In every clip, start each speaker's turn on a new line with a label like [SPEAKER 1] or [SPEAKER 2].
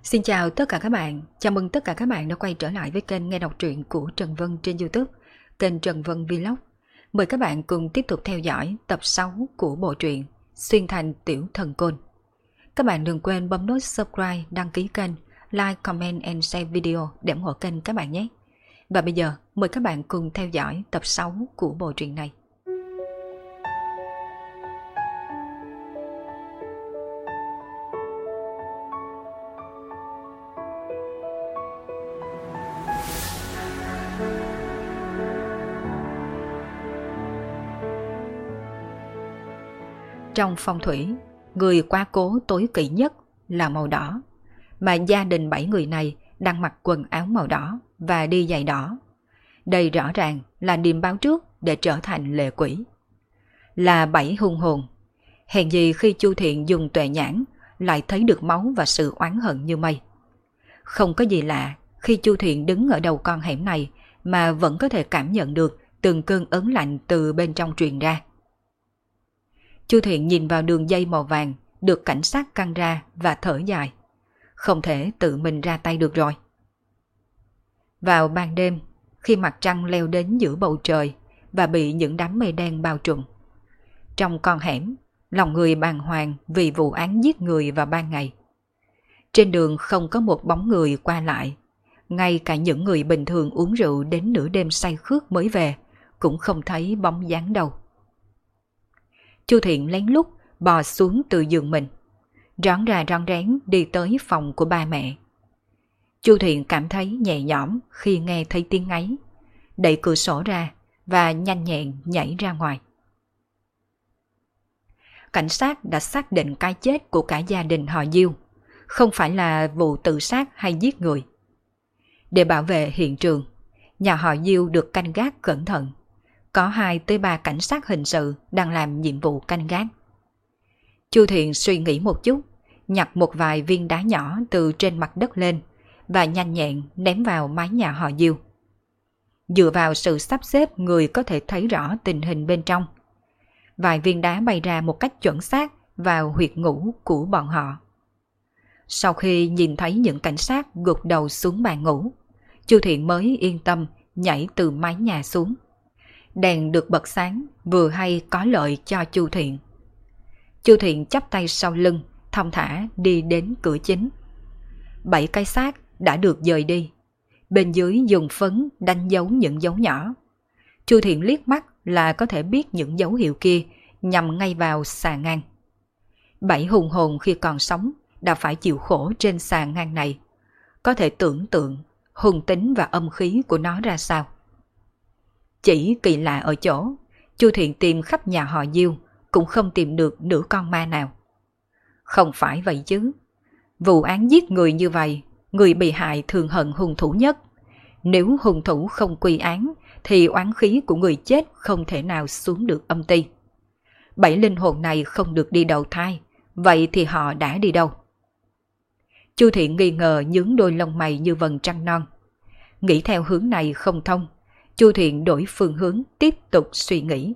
[SPEAKER 1] Xin chào tất cả các bạn, chào mừng tất cả các bạn đã quay trở lại với kênh nghe đọc truyện của Trần Vân trên YouTube, kênh Trần Vân Vlog. Mời các bạn cùng tiếp tục theo dõi tập 6 của bộ truyện Xuyên Thành Tiểu Thần Côn. Các bạn đừng quên bấm nút subscribe, đăng ký kênh, like, comment and share video để ủng hộ kênh các bạn nhé. Và bây giờ mời các bạn cùng theo dõi tập 6 của bộ truyện này. Trong phong thủy, người quá cố tối kỵ nhất là màu đỏ, mà gia đình 7 người này đang mặc quần áo màu đỏ và đi giày đỏ. Đây rõ ràng là điềm báo trước để trở thành lệ quỷ. Là 7 hung hồn, hèn gì khi Chu Thiện dùng tuệ nhãn lại thấy được máu và sự oán hận như mây. Không có gì lạ khi Chu Thiện đứng ở đầu con hẻm này mà vẫn có thể cảm nhận được từng cơn ớn lạnh từ bên trong truyền ra. Chu Thiện nhìn vào đường dây màu vàng được cảnh sát căng ra và thở dài. Không thể tự mình ra tay được rồi. Vào ban đêm, khi mặt trăng leo đến giữa bầu trời và bị những đám mây đen bao trùm, trong con hẻm, lòng người bàng hoàng vì vụ án giết người vào ban ngày. Trên đường không có một bóng người qua lại, ngay cả những người bình thường uống rượu đến nửa đêm say khướt mới về cũng không thấy bóng dáng đâu. Chu Thiện lén lút bò xuống từ giường mình, rón ra rón rén đi tới phòng của ba mẹ. Chu Thiện cảm thấy nhẹ nhõm khi nghe thấy tiếng ấy, đẩy cửa sổ ra và nhanh nhẹn nhảy ra ngoài. Cảnh sát đã xác định cái chết của cả gia đình họ Diêu không phải là vụ tự sát hay giết người. Để bảo vệ hiện trường, nhà họ Diêu được canh gác cẩn thận. Có 2 tới 3 cảnh sát hình sự đang làm nhiệm vụ canh gác. Chu Thiện suy nghĩ một chút, nhặt một vài viên đá nhỏ từ trên mặt đất lên và nhanh nhẹn ném vào mái nhà họ Diêu. Dựa vào sự sắp xếp người có thể thấy rõ tình hình bên trong. Vài viên đá bay ra một cách chuẩn xác vào huyệt ngủ của bọn họ. Sau khi nhìn thấy những cảnh sát gục đầu xuống bàn ngủ, Chu Thiện mới yên tâm nhảy từ mái nhà xuống. Đèn được bật sáng vừa hay có lợi cho Chu Thiện. Chu Thiện chắp tay sau lưng, thong thả đi đến cửa chính. 7 cái xác đã được dời đi. Bên dưới dùng phấn đánh dấu những dấu nhỏ. Chu Thiện liếc mắt là có thể biết những dấu hiệu kia nhằm ngay vào xà ngang. 7 hung hồn khi còn sống đã phải chịu khổ trên xà ngang này. Có thể tưởng tượng hung tính và âm khí của nó ra sao. Chỉ kỳ lạ ở chỗ, Chu Thiện tìm khắp nhà họ Diêu cũng không tìm được nửa con ma nào. Không phải vậy chứ. Vụ án giết người như vậy, người bị hại thường hận hung thủ nhất. Nếu hung thủ không quy án, thì oán khí của người chết không thể nào xuống được âm ty. 7 linh hồn này không được đi đầu thai, vậy thì họ đã đi đâu? Chu Thiện nghi ngờ nhướng đôi lông mày như vầng trăng non. Nghĩ theo hướng này không thông, Chu Thiện đổi phương hướng tiếp tục suy nghĩ.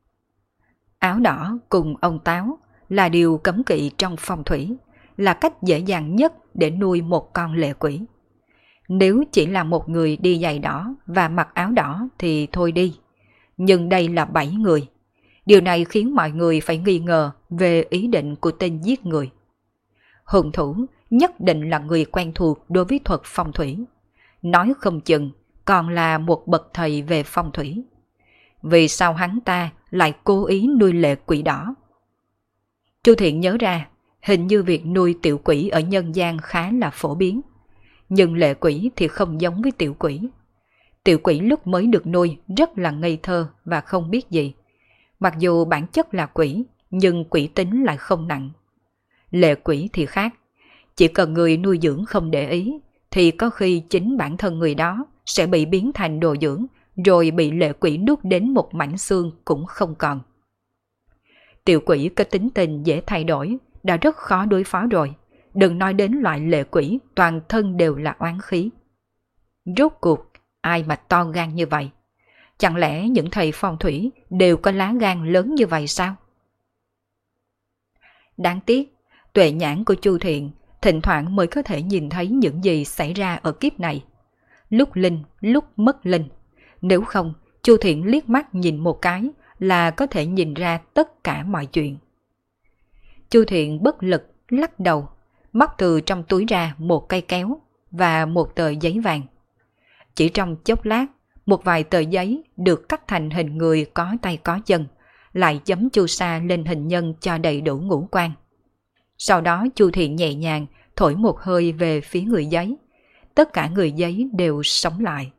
[SPEAKER 1] Áo đỏ cùng ông táo là điều cấm kỵ trong phong thủy, là cách dễ dàng nhất để nuôi một con lệ quỷ. Nếu chỉ là một người đi giày đỏ và mặc áo đỏ thì thôi đi. Nhưng đây là 7 người. Điều này khiến mọi người phải nghi ngờ về ý định của tên giết người. Hung thủ nhất định là người quen thuộc đối với thuật phong thủy. Nói không chừng còn là một bậc thầy về phong thủy. Vì sao hắn ta lại cố ý nuôi lệ quỷ đỏ? Chu Thiện nhớ ra, hình như việc nuôi tiểu quỷ ở nhân gian khá là phổ biến. Nhưng lệ quỷ thì không giống với tiểu quỷ. Tiểu quỷ lúc mới được nuôi rất là ngây thơ và không biết gì. Mặc dù bản chất là quỷ, nhưng quỷ tính lại không nặng. Lệ quỷ thì khác. Chỉ cần người nuôi dưỡng không để ý, thì có khi chính bản thân người đó sẽ bị biến thành đồ dưỡng, rồi bị lệ quỷ nuốt đến một mảnh xương cũng không còn. Tiểu quỷ có tính tình dễ thay đổi, đã rất khó đối phó rồi. Đừng nói đến loại lệ quỷ toàn thân đều là oán khí. Rốt cuộc, ai mà to gan như vậy? Chẳng lẽ những thầy phong thủy đều có lá gan lớn như vậy sao? Đáng tiếc, tuệ nhãn của Chu Thiện thỉnh thoảng mới có thể nhìn thấy những gì xảy ra ở kiếp này. Lúc linh, lúc mất linh. Nếu không, Chu Thiện liếc mắt nhìn một cái là có thể nhìn ra tất cả mọi chuyện. Chu Thiện bất lực lắc đầu, móc từ trong túi ra một cây kéo và một tờ giấy vàng. Chỉ trong chốc lát, một vài tờ giấy được cắt thành hình người có tay có chân, lại chấm chu sa lên hình nhân cho đầy đủ ngũ quan. Sau đó Chu Thiện nhẹ nhàng thổi một hơi về phía người giấy. Tất cả người giấy đều sống lại.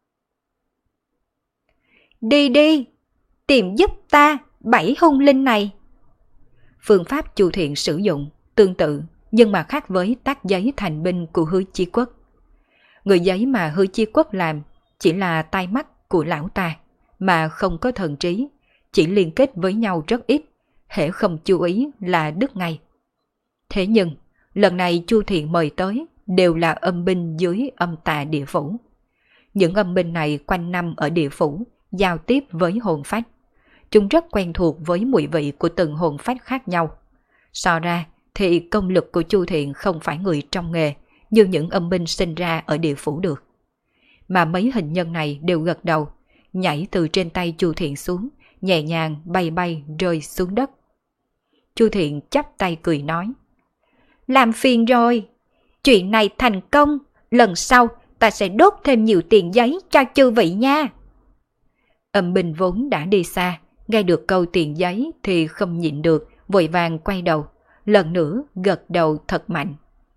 [SPEAKER 1] Đi đi, tìm giúp ta 7 hung linh này. Phương pháp Chu Thiện sử dụng tương tự nhưng mà khác với tác giấy thành binh của Hứa Chí Quốc. Người giấy mà Hứa Chí Quốc làm chỉ là tai mắt của lão ta, mà không có thần trí, chỉ liên kết với nhau rất ít, hễ không chú ý là đứt ngay. Thế nhưng, lần này Chu Thiện mời tới đều là âm binh dưới âm tà địa phủ. Những âm binh này quanh năm ở địa phủ, giao tiếp với hồn phách. Chúng rất quen thuộc với mùi vị của từng hồn phách khác nhau. So ra thì công lực của Chu Thiện không phải người trong nghề như những âm binh sinh ra ở địa phủ được. Mà mấy hình nhân này đều gật đầu, nhảy từ trên tay Chu Thiện xuống, nhẹ nhàng bay bay rơi xuống đất. Chu Thiện chắp tay cười nói: làm phiền rồi, chuyện này thành công, lần sau ta sẽ đốt thêm nhiều tiền giấy cho chư vị nha. Âm binh vốn đã đi xa, nghe được câu tiền giấy thì không nhịn được, vội vàng quay đầu, lần nữa gật đầu thật mạnh.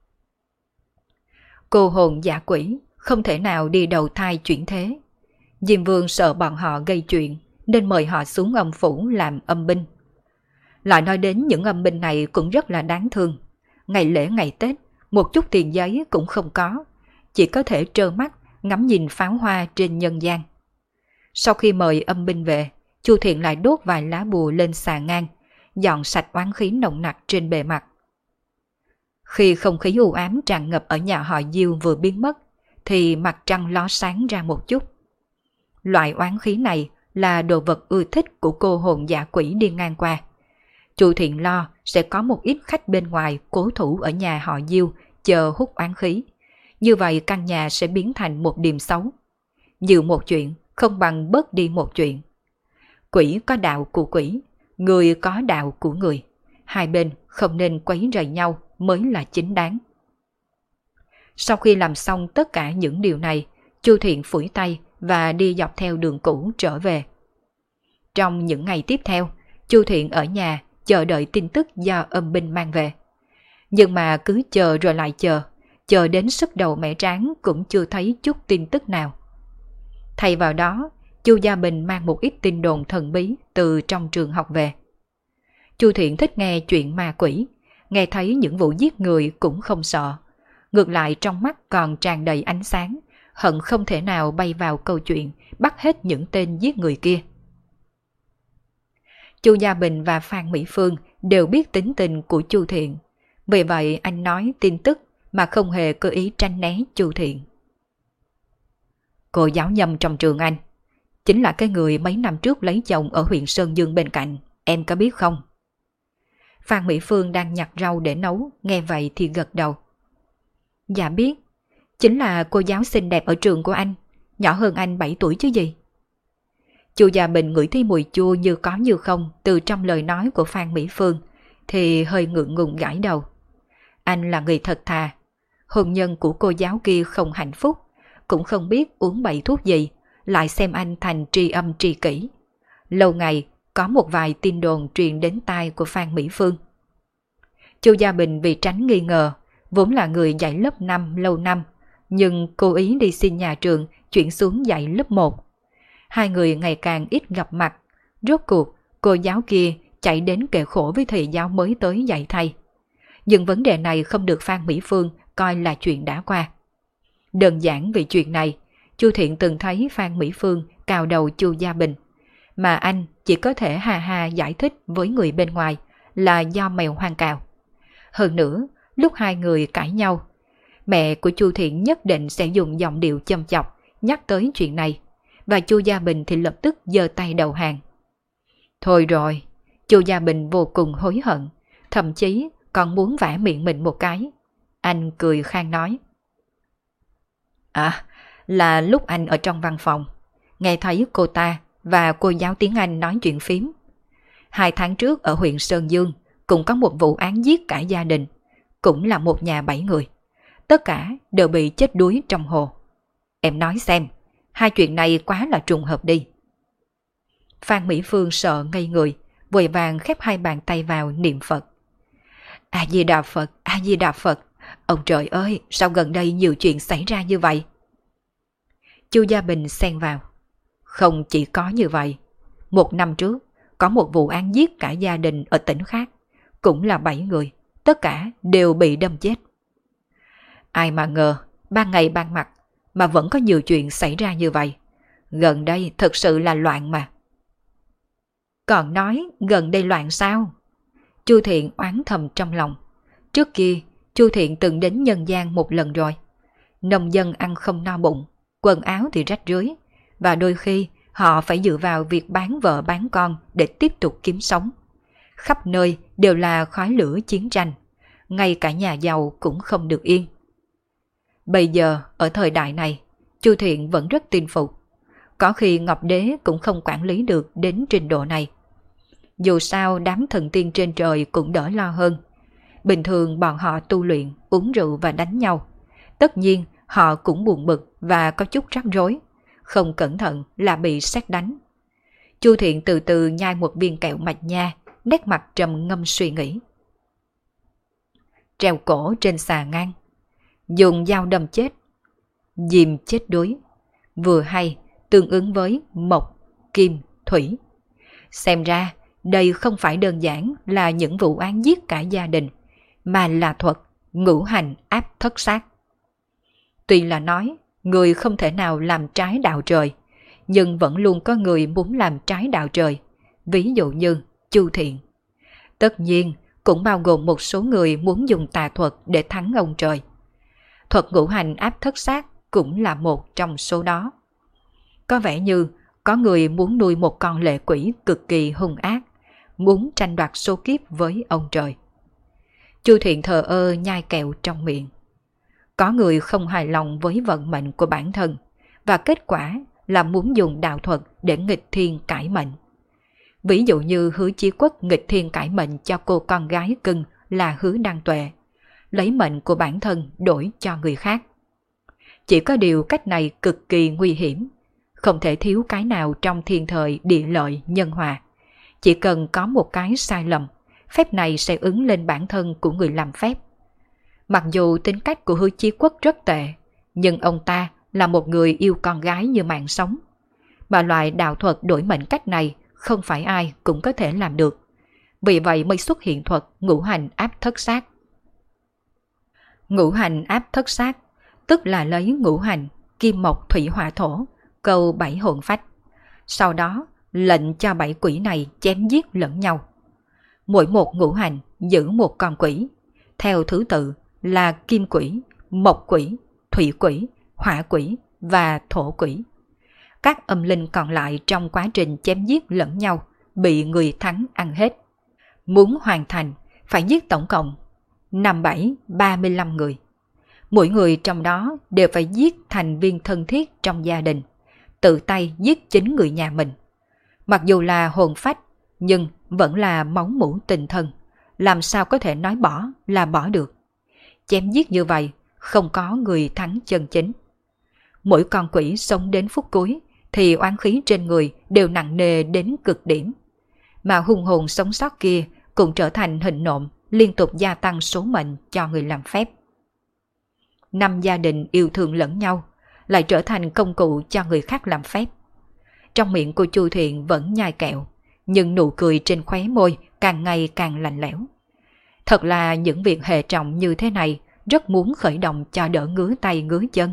[SPEAKER 1] Cô hồn giả quỷ không thể nào đi đầu thai chuyển thế. Diêm Vương sợ bọn họ gây chuyện nên mời họ xuống âm phủ làm âm binh. Lại nói đến những âm binh này cũng rất là đáng thương. Ngày lễ ngày Tết, một chút tiền giấy cũng không có, chỉ có thể trơ mắt ngắm nhìn pháo hoa trên nhân gian. Sau khi mời âm binh về, Chu Thiện lại đốt vài lá bùa lên xà ngang, dọn sạch oán khí nồng nặc trên bề mặt. Khi không khí u ám tràn ngập ở nhà họ Diêu vừa biến mất, thì mặt trăng ló sáng ra một chút. Loại oán khí này là đồ vật ưa thích của cô hồn giả quỷ đi ngang qua. Chu Thiện lo sẽ có một ít khách bên ngoài cố thủ ở nhà họ Diêu chờ hút oán khí. Như vậy căn nhà sẽ biến thành một điểm xấu. Nhiều một chuyện không bằng bớt đi một chuyện. Quỷ có đạo của quỷ, người có đạo của người. Hai bên không nên quấy rầy nhau mới là chính đáng. Sau khi làm xong tất cả những điều này, Chu Thiện phủi tay và đi dọc theo đường cũ trở về. Trong những ngày tiếp theo, Chu Thiện ở nhà chờ đợi tin tức do âm binh mang về. Nhưng mà cứ chờ rồi lại chờ đến sức đầu mẻ trán cũng chưa thấy chút tin tức nào. Thay vào đó, Chu Gia Bình mang một ít tin đồn thần bí từ trong trường học về. Chu Thiện thích nghe chuyện ma quỷ, nghe thấy những vụ giết người cũng không sợ. Ngược lại trong mắt còn tràn đầy ánh sáng, hận không thể nào bay vào câu chuyện bắt hết những tên giết người kia. Chu Gia Bình và Phan Mỹ Phương đều biết tính tình của Chu Thiện, vì vậy anh nói tin tức mà không hề có ý tránh né Chu Thiện. Cô giáo nhâm trong trường anh chính là cái người mấy năm trước lấy chồng ở huyện Sơn Dương bên cạnh, em có biết không? Phan Mỹ Phương đang nhặt rau để nấu, nghe vậy thì gật đầu. Dạ biết, chính là cô giáo xinh đẹp ở trường của anh, nhỏ hơn anh 7 tuổi chứ gì. Chu Gia Bình ngửi thấy mùi chua như có như không từ trong lời nói của Phan Mỹ Phương, thì hơi ngượng ngùng gãi đầu. Anh là người thật thà, hôn nhân của cô giáo kia không hạnh phúc, cũng không biết uống bậy thuốc gì, lại xem anh thành tri âm tri kỷ. Lâu ngày có một vài tin đồn truyền đến tai của Phan Mỹ Phương. Chu Gia Bình vì tránh nghi ngờ, vốn là người dạy lớp 5 lâu năm, nhưng cố ý đi xin nhà trường chuyển xuống dạy lớp 1. Hai người ngày càng ít gặp mặt, rốt cuộc cô giáo kia chạy đến kể khổ với thầy giáo mới tới dạy thay. Nhưng vấn đề này không được Phan Mỹ Phương coi là chuyện đã qua. Đơn giản vì chuyện này, Chu Thiện từng thấy Phan Mỹ Phương cào đầu Chu Gia Bình, mà anh chỉ có thể ha ha giải thích với người bên ngoài là do mèo hoang cào. Hơn nữa, lúc hai người cãi nhau, mẹ của Chu Thiện nhất định sẽ dùng giọng điệu châm chọc nhắc tới chuyện này, và Chu Gia Bình thì lập tức giơ tay đầu hàng. Thôi rồi, Chu Gia Bình vô cùng hối hận, thậm chí còn muốn vả miệng mình một cái. Anh cười khang nói. À, là lúc anh ở trong văn phòng, nghe thấy cô ta và cô giáo tiếng Anh nói chuyện phím. 2 tháng trước ở huyện Sơn Dương cũng có một vụ án giết cả gia đình, cũng là một nhà 7 người. Tất cả đều bị chết đuối trong hồ. Em nói xem, 2 chuyện này quá là trùng hợp đi. Phan Mỹ Phương sợ ngây người, vội vàng khép 2 bàn tay vào niệm Phật. A Di Đà Phật, A Di Đà Phật. Ông trời ơi, sao gần đây nhiều chuyện xảy ra như vậy? Chu Gia Bình xen vào. Không chỉ có như vậy. 1 năm trước, có một vụ án giết cả gia đình ở tỉnh khác, cũng là 7 người, tất cả đều bị đâm chết. Ai mà ngờ, ban ngày ban mặt mà vẫn có nhiều chuyện xảy ra như vậy. Gần đây thật sự là loạn mà. Còn nói gần đây loạn sao? Chu Thiện oán thầm trong lòng. Trước kia, Chu Thiện từng đến nhân gian một lần rồi. Nông dân ăn không no bụng, quần áo thì rách rưới, và đôi khi họ phải dựa vào việc bán vợ bán con để tiếp tục kiếm sống. Khắp nơi đều là khói lửa chiến tranh, ngay cả nhà giàu cũng không được yên. Bây giờ, ở thời đại này, Chu Thiện vẫn rất tin phục. Có khi Ngọc Đế cũng không quản lý được đến trình độ này. Dù sao đám thần tiên trên trời cũng đỡ lo hơn. Bình thường bọn họ tu luyện, uống rượu và đánh nhau. Tất nhiên họ cũng buồn bực và có chút rắc rối. Không cẩn thận là bị sét đánh. Chu Thiện từ từ nhai một viên kẹo mạch nha, nét mặt trầm ngâm suy nghĩ. Treo cổ trên xà ngang, dùng dao đâm chết, dìm chết đuối. Vừa hay tương ứng với mộc, kim, thủy. Xem ra đây không phải đơn giản là những vụ án giết cả gia đình, mà là thuật ngũ hành áp thất sát. Tuy là nói người không thể nào làm trái đạo trời, nhưng vẫn luôn có người muốn làm trái đạo trời, ví dụ như Chu Thiện. Tất nhiên cũng bao gồm một số người muốn dùng tà thuật để thắng ông trời. Thuật ngũ hành áp thất sát cũng là một trong số đó. Có vẻ như có người muốn nuôi một con lệ quỷ cực kỳ hung ác, muốn tranh đoạt số kiếp với ông trời. Chu Thiện thờ ơ nhai kẹo trong miệng. Có người không hài lòng với vận mệnh của bản thân, và kết quả là muốn dùng đạo thuật để nghịch thiên cải mệnh. Ví dụ như Hứa Chí Quốc nghịch thiên cải mệnh cho cô con gái cưng là Hứa Đăng Tuệ, lấy mệnh của bản thân đổi cho người khác. Chỉ có điều cách này cực kỳ nguy hiểm, không thể thiếu cái nào trong thiên thời địa lợi nhân hòa. Chỉ cần có một cái sai lầm, phép này sẽ ứng lên bản thân của người làm phép. Mặc dù tính cách của Hứa Chí Quốc rất tệ, nhưng ông ta là một người yêu con gái như mạng sống. Mà loại đạo thuật đổi mệnh cách này không phải ai cũng có thể làm được. Vì vậy mới xuất hiện thuật ngũ hành áp thất sát. Ngũ hành áp thất sát tức là lấy ngũ hành kim mộc thủy hỏa thổ câu 7 hồn phách, sau đó lệnh cho 7 quỷ này chém giết lẫn nhau. Mỗi một ngũ hành giữ một con quỷ, theo thứ tự là kim quỷ, mộc quỷ, thủy quỷ, hỏa quỷ và thổ quỷ. Các âm linh còn lại trong quá trình chém giết lẫn nhau bị người thắng ăn hết. Muốn hoàn thành phải giết tổng cộng 35 người. Mỗi người trong đó đều phải giết thành viên thân thiết trong gia đình, tự tay giết chính người nhà mình. Mặc dù là hồn phách, nhưng vẫn là máu mủ tình thân, làm sao có thể nói bỏ là bỏ được. Chém giết như vậy, không có người thắng chân chính. Mỗi con quỷ sống đến phút cuối thì oán khí trên người đều nặng nề đến cực điểm. Mà hung hồn sống sót kia cũng trở thành hình nộm, liên tục gia tăng số mệnh cho người làm phép. 5 gia đình yêu thương lẫn nhau, lại trở thành công cụ cho người khác làm phép. Trong miệng của Chu Thiện vẫn nhai kẹo, nhưng nụ cười trên khóe môi càng ngày càng lạnh lẽo. Thật là những việc hệ trọng như thế này rất muốn khởi động cho đỡ ngứa tay ngứa chân.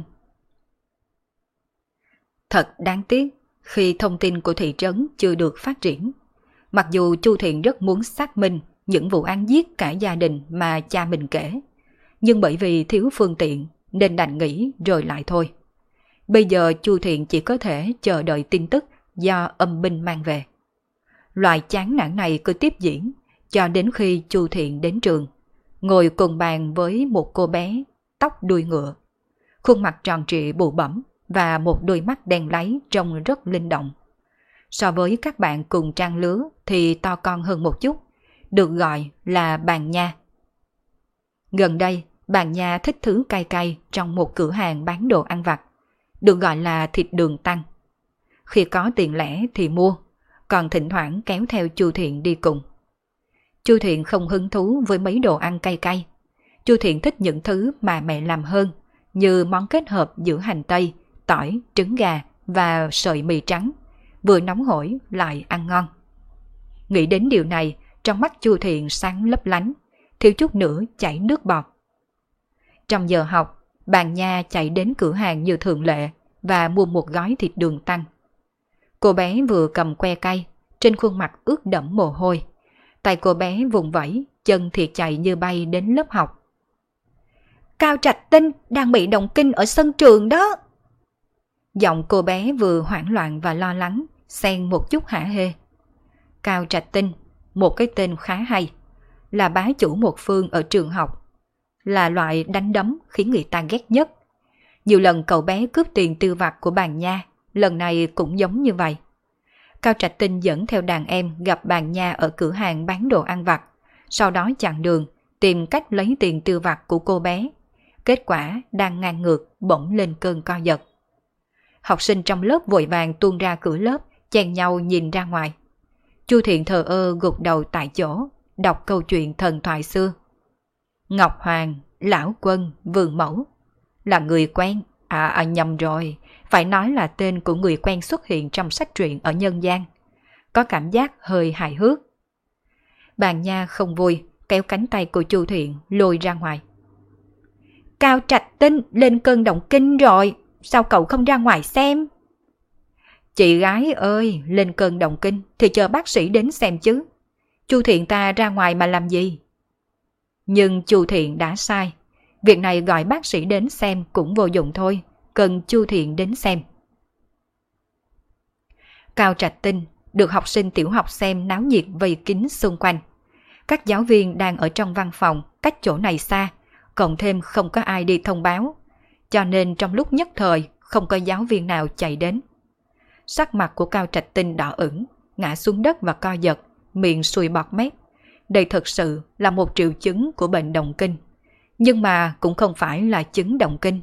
[SPEAKER 1] Thật đáng tiếc khi thông tin của thị trấn chưa được phát triển. Mặc dù Chu Thiện rất muốn xác minh những vụ án giết cả gia đình mà cha mình kể, nhưng bởi vì thiếu phương tiện nên đành nghĩ rồi lại thôi. Bây giờ Chu Thiện chỉ có thể chờ đợi tin tức do âm binh mang về. Loại chán nản này cứ tiếp diễn cho đến khi Chu Thiện đến trường. ngồi cùng bàn với một cô bé tóc đuôi ngựa, khuôn mặt tròn trịa bụ bẫm và một đôi mắt đen láy trông rất linh động. So với các bạn cùng trang lứa thì to con hơn một chút, được gọi là Bàn Nha. Gần đây, Bàn Nha thích thứ cay cay trong một cửa hàng bán đồ ăn vặt, được gọi là thịt đường tăng. Khi có tiền lẻ thì mua, còn thỉnh thoảng kéo theo Chu Thiện đi cùng. Chu Thiện không hứng thú với mấy đồ ăn cay cay. Chu Thiện thích những thứ mà mẹ làm hơn, như món kết hợp giữa hành tây, tỏi, trứng gà và sợi mì trắng, vừa nóng hổi lại ăn ngon. Nghĩ đến điều này, trong mắt Chu Thiện sáng lấp lánh, thiếu chút nữa chảy nước bọt. Trong giờ học, Bàn Nha chạy đến cửa hàng như thường lệ và mua một gói thịt đường tăng. Cô bé vừa cầm que cay, trên khuôn mặt ướt đẫm mồ hôi. Tay cô bé vùng vẫy, chân thì chạy như bay đến lớp học. Cao Trạch Tinh đang bị động kinh ở sân trường đó. Giọng cô bé vừa hoảng loạn và lo lắng, xen một chút hả hê. Cao Trạch Tinh, một cái tên khá hay, là bá chủ một phương ở trường học, là loại đánh đấm khiến người ta ghét nhất. Nhiều lần cậu bé cướp tiền tiêu vặt của Bàn Nha, lần này cũng giống như vậy. Cao Trạch Tinh dẫn theo đàn em gặp Bàn Nha ở cửa hàng bán đồ ăn vặt, sau đó chặn đường, tìm cách lấy tiền tiêu vặt của cô bé. Kết quả đang ngang ngược bỗng lên cơn co giật. Học sinh trong lớp vội vàng tuôn ra cửa lớp, chen nhau nhìn ra ngoài. Chu Thiện thờ ơ gục đầu tại chỗ, đọc câu chuyện thần thoại xưa. Ngọc Hoàng, Lão Quân, Vườn Mẫu là người quen. Nhầm rồi, phải nói là tên của người quen xuất hiện trong sách truyện ở nhân gian. Có cảm giác hơi hài hước. Bàn Nha không vui, kéo cánh tay của Chu Thiện lôi ra ngoài. Cao Trạch Tinh lên cơn động kinh rồi, sao cậu không ra ngoài xem? Chị gái ơi, lên cơn động kinh thì chờ bác sĩ đến xem chứ. Chu Thiện ta ra ngoài mà làm gì? Nhưng Chu Thiện đã sai. Việc này gọi bác sĩ đến xem cũng vô dụng thôi, cần Chu Thiện đến xem. Cao Trạch Tinh được học sinh tiểu học xem náo nhiệt vây kín xung quanh. Các giáo viên đang ở trong văn phòng, cách chỗ này xa, cộng thêm không có ai đi thông báo, cho nên trong lúc nhất thời không có giáo viên nào chạy đến. Sắc mặt của Cao Trạch Tinh đỏ ửng, ngã xuống đất và co giật, miệng sùi bọt mép. Đây thực sự là một triệu chứng của bệnh động kinh, nhưng mà cũng không phải là chứng động kinh.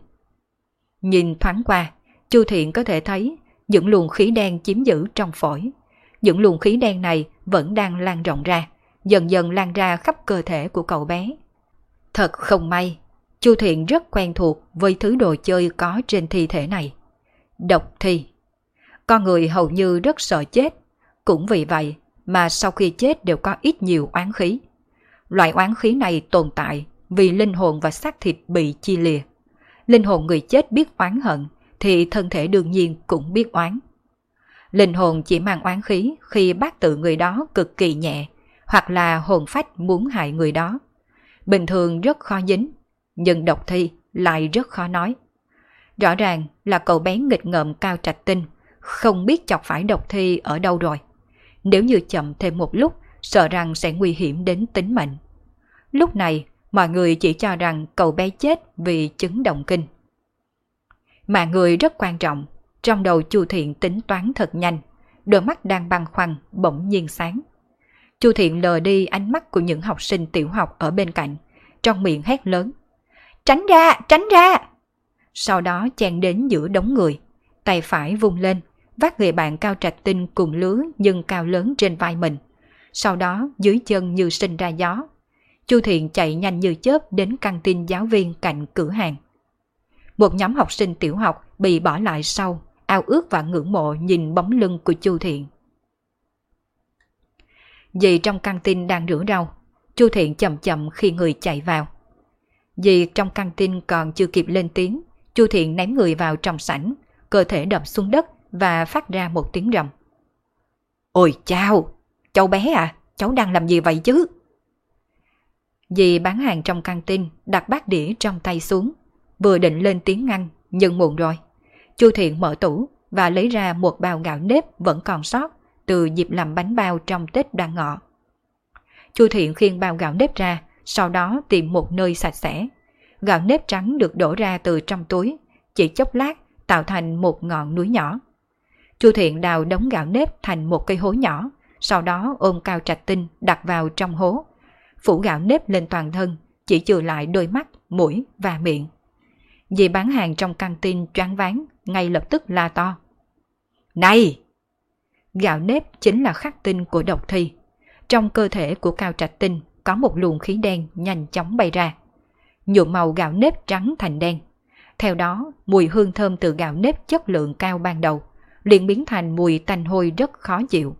[SPEAKER 1] Nhìn thoáng qua, Chu Thiện có thể thấy những luồng khí đen chiếm giữ trong phổi. Những luồng khí đen này vẫn đang lan rộng ra, dần dần lan ra khắp cơ thể của cậu bé. Thật không may, Chu Thiện rất quen thuộc với thứ đồ chơi có trên thi thể này. Độc thi. Con người hầu như rất sợ chết, cũng vì vậy mà sau khi chết đều có ít nhiều oán khí. Loại oán khí này tồn tại vì linh hồn và xác thịt bị chia lìa. Linh hồn người chết biết oán hận thì thân thể đương nhiên cũng biết oán. Linh hồn chỉ mang oán khí khi bát tự người đó cực kỳ nhẹ, hoặc là hồn phách muốn hại người đó. Bình thường rất khó dính, nhưng độc thi lại rất khó nói. Rõ ràng là cậu bé nghịch ngợm Cao Trạch Tinh không biết chọc phải độc thi ở đâu rồi. Nếu như chậm thêm một lúc, sợ rằng sẽ nguy hiểm đến tính mệnh. Lúc này, mọi người chỉ cho rằng cậu bé chết vì chứng động kinh. Mạng người rất quan trọng, trong đầu Chu Thiện tính toán thật nhanh, đôi mắt đang băn khoăn bỗng nhiên sáng. Chu Thiện lờ đi ánh mắt của những học sinh tiểu học ở bên cạnh, trong miệng hét lớn. Tránh ra, tránh ra! Sau đó chen đến giữa đống người, tay phải vung lên, vác người bạn Cao Trạch Tinh cùng lứa nhưng cao lớn trên vai mình. Sau đó dưới chân như sinh ra gió. Chu Thiện chạy nhanh như chớp đến căng tin giáo viên cạnh cửa hàng. Một nhóm học sinh tiểu học bị bỏ lại sau, ao ước và ngưỡng mộ nhìn bóng lưng của Chu Thiện. Dì trong căng tin đang rửa rau, Chu Thiện chậm chậm khi người chạy vào. Dì trong căng tin còn chưa kịp lên tiếng, Chu Thiện ném người vào trong sảnh, cơ thể đập xuống đất và phát ra một tiếng rầm. Ôi chao, cháu bé à, cháu đang làm gì vậy chứ? Dì bán hàng trong căng tin đặt bát đĩa trong tay xuống, vừa định lên tiếng ngăn nhưng muộn rồi. Chu Thiện mở tủ và lấy ra một bao gạo nếp vẫn còn sót từ dịp làm bánh bao trong Tết Đoan Ngọ. Chu Thiện khiêng bao gạo nếp ra, sau đó tìm một nơi sạch sẽ. Gạo nếp trắng được đổ ra từ trong túi, chỉ chốc lát tạo thành một ngọn núi nhỏ. Chu Thiện đào đống gạo nếp thành một cây hố nhỏ, sau đó ôm Cao Trạch Tinh đặt vào trong hố, phủ gạo nếp lên toàn thân, chỉ chừa lại đôi mắt, mũi và miệng. Dì bán hàng trong căng tin choáng váng, ngay lập tức la to. Này! Gạo nếp chính là khắc tinh của độc thi. Trong cơ thể của Cao Trạch Tinh có một luồng khí đen nhanh chóng bay ra, nhuộm màu gạo nếp trắng thành đen. Theo đó, mùi hương thơm từ gạo nếp chất lượng cao ban đầu liền biến thành mùi tanh hôi rất khó chịu.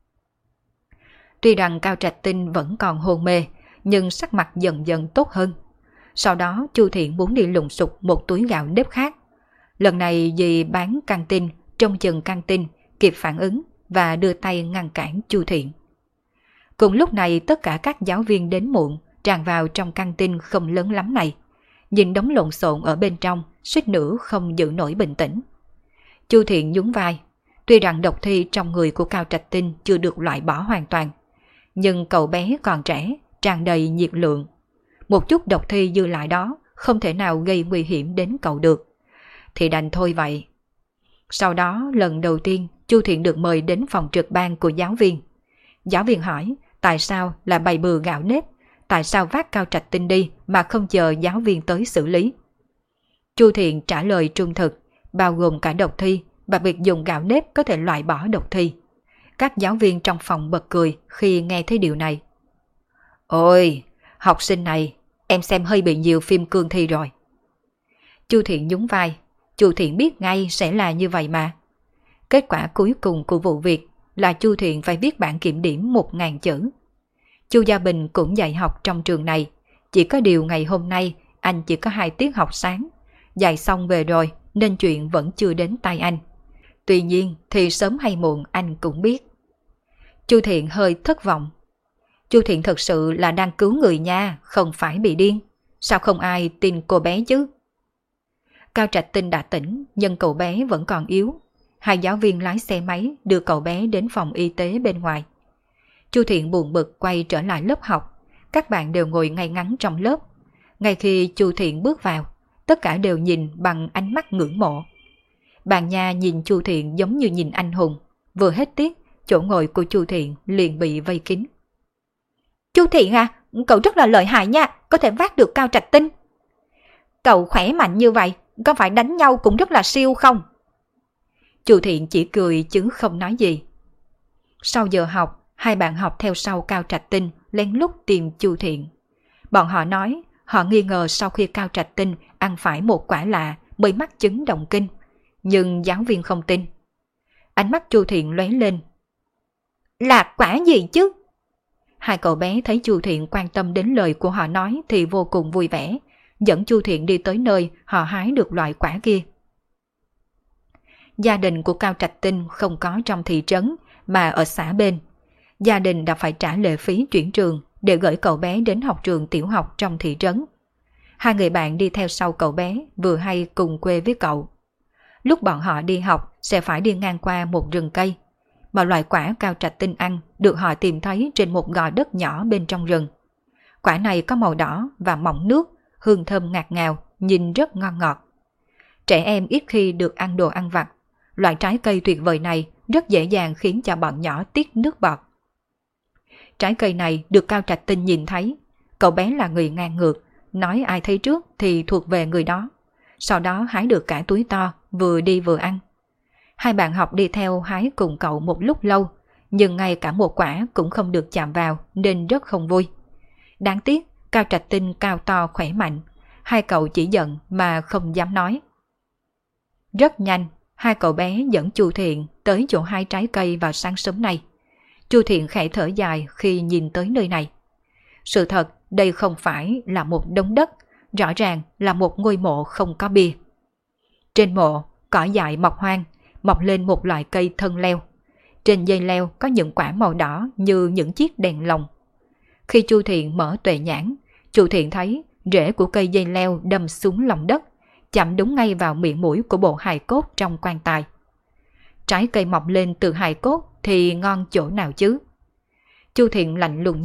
[SPEAKER 1] Tuy rằng Cao Trạch Tinh vẫn còn hôn mê, nhưng sắc mặt dần dần tốt hơn. Sau đó Chu Thiện muốn đi lùng sục một túi gạo nếp khác. Lần này dì bán căng tin trông chừng căng tin kịp phản ứng và đưa tay ngăn cản Chu Thiện. Cùng lúc này tất cả các giáo viên đến muộn tràn vào trong căng tin không lớn lắm này. Nhìn đống lộn xộn ở bên trong, suýt nữa không giữ nổi bình tĩnh. Chu Thiện nhún vai. Tuy rằng độc thi trong người của Cao Trạch Tinh chưa được loại bỏ hoàn toàn, nhưng cậu bé còn trẻ, tràn đầy nhiệt lượng. Một chút độc thi dư lại đó không thể nào gây nguy hiểm đến cậu được. Thì đành thôi vậy. Sau đó lần đầu tiên Chu Thiện được mời đến phòng trực ban của giáo viên. Giáo viên hỏi tại sao là bày bừa gạo nếp, tại sao vác Cao Trạch Tinh đi mà không chờ giáo viên tới xử lý. Chu Thiện trả lời trung thực, bao gồm cả độc thi và việc dùng gạo nếp có thể loại bỏ độc thi. Các giáo viên trong phòng bật cười khi nghe thấy điều này. Ôi, học sinh này, em xem hơi bị nhiều phim cương thi rồi. Chu Thiện nhún vai, Chu Thiện biết ngay sẽ là như vậy mà. Kết quả cuối cùng của vụ việc là Chu Thiện phải viết bản kiểm điểm 1000 chữ. Chu Gia Bình cũng dạy học trong trường này, chỉ có điều ngày hôm nay anh chỉ có 2 tiết học sáng. Dạy xong về rồi nên chuyện vẫn chưa đến tay anh. Tuy nhiên thì sớm hay muộn anh cũng biết. Chu Thiện hơi thất vọng. Chu Thiện thật sự là đang cứu người nha, không phải bị điên. Sao không ai tin cô bé chứ? Cao Trạch Tinh đã tỉnh, nhưng cậu bé vẫn còn yếu. 2 giáo viên lái xe máy đưa cậu bé đến phòng y tế bên ngoài. Chu Thiện buồn bực quay trở lại lớp học. Các bạn đều ngồi ngay ngắn trong lớp. Ngay khi Chu Thiện bước vào, tất cả đều nhìn bằng ánh mắt ngưỡng mộ. Bàn nha nhìn Chu Thiện giống như nhìn anh hùng. Vừa hết tiết, chỗ ngồi của Chu Thiện liền bị vây kín. Chu Thiện à, cậu rất là lợi hại nha, có thể vác được Cao Trạch Tinh. Cậu khỏe mạnh như vậy, có phải đánh nhau cũng rất là siêu không? Chu Thiện chỉ cười chứ không nói gì. Sau giờ học, 2 bạn học theo sau Cao Trạch Tinh lén lút tìm Chu Thiện. Bọn họ nói họ nghi ngờ sau khi Cao Trạch Tinh ăn phải một quả lạ mới mắc chứng động kinh, nhưng giáo viên không tin. Ánh mắt Chu Thiện lóe lên. Là quả gì chứ? 2 cậu bé thấy Chu Thiện quan tâm đến lời của họ nói thì vô cùng vui vẻ, dẫn Chu Thiện đi tới nơi họ hái được loại quả kia. Gia đình của Cao Trạch Tinh không có trong thị trấn mà ở xã bên. Gia đình đã phải trả lệ phí chuyển trường để gửi cậu bé đến học trường tiểu học trong thị trấn. 2 người bạn đi theo sau cậu bé vừa hay cùng quê với cậu. Lúc bọn họ đi học sẽ phải đi ngang qua một rừng cây, mà loại quả Cao Trạch Tinh ăn được họ tìm thấy trên một gò đất nhỏ bên trong rừng. Quả này có màu đỏ và mọng nước, hương thơm ngạt ngào, nhìn rất ngon ngọt. Trẻ em ít khi được ăn đồ ăn vặt. Loại trái cây tuyệt vời này rất dễ dàng khiến cho bọn nhỏ tiết nước bọt. Trái cây này được Cao Trạch Tinh nhìn thấy. Cậu bé là người ngang ngược, nói ai thấy trước thì thuộc về người đó. Sau đó hái được cả túi to, vừa đi vừa ăn. 2 bạn học đi theo hái cùng cậu một lúc lâu, nhưng ngay cả một quả cũng không được chạm vào nên rất không vui. Đáng tiếc, Cao Trạch Tinh cao to khỏe mạnh. 2 cậu chỉ giận mà không dám nói. Rất nhanh, 2 cậu bé dẫn Chu Thiện tới chỗ hái trái cây vào sáng sớm này. Chu Thiện khẽ thở dài khi nhìn tới nơi này. Sự thật, đây không phải là một đống đất, rõ ràng là một ngôi mộ không có bia. Trên mộ, cỏ dại mọc hoang, mọc lên một loại cây thân leo. Trên dây leo có những quả màu đỏ như những chiếc đèn lồng. Khi Chu Thiện mở tuệ nhãn, Chu Thiện thấy rễ của cây dây leo đâm xuống lòng đất, chạm đúng ngay vào miệng mũi của bộ hài cốt trong quan tài. Trái cây mọc lên từ hài cốt thì ngon chỗ nào chứ? Chu Thiện lạnh lùng nhìn,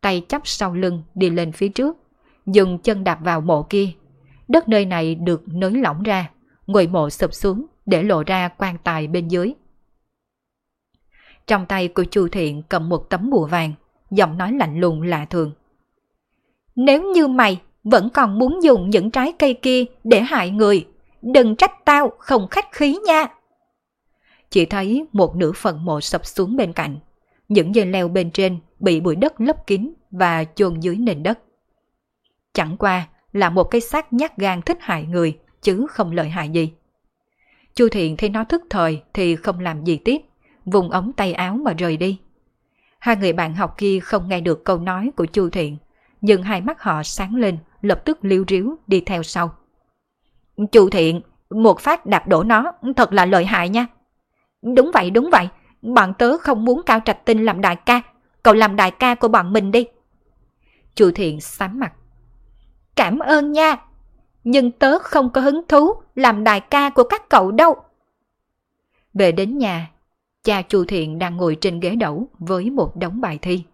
[SPEAKER 1] tay chắp sau lưng đi lên phía trước, dùng chân đạp vào mộ kia. Đất nơi này được nới lỏng ra, ngôi mộ sụp xuống để lộ ra quan tài bên dưới. Trong tay của Chu Thiện cầm một tấm bùa vàng, giọng nói lạnh lùng lạ thường. Nếu như mày vẫn còn muốn dùng những trái cây kia để hại người, đừng trách tao không khách khí nha. Chỉ thấy một nửa phần mộ sập xuống bên cạnh, những dây leo bên trên bị bụi đất lấp kín và chôn dưới nền đất. Chẳng qua là một cái xác nhát gan thích hại người, chứ không lợi hại gì. Chu Thiện thấy nó thức thời thì không làm gì tiếp, vùng ống tay áo mà rời đi. Hai người bạn học kia không nghe được câu nói của Chu Thiện, nhưng hai mắt họ sáng lên, lập tức liu riu đi theo sau. Chu Thiện, một phát đạp đổ nó, thật là lợi hại nha. Đúng vậy, bọn tớ không muốn Cao Trạch Tinh làm đại ca, cậu làm đại ca của bọn mình đi. Chu Thiện sám mặt. Cảm ơn nha, nhưng tớ không có hứng thú làm đại ca của các cậu đâu. Về đến nhà, cha Chu Thiện đang ngồi trên ghế đẩu với một đống bài thi.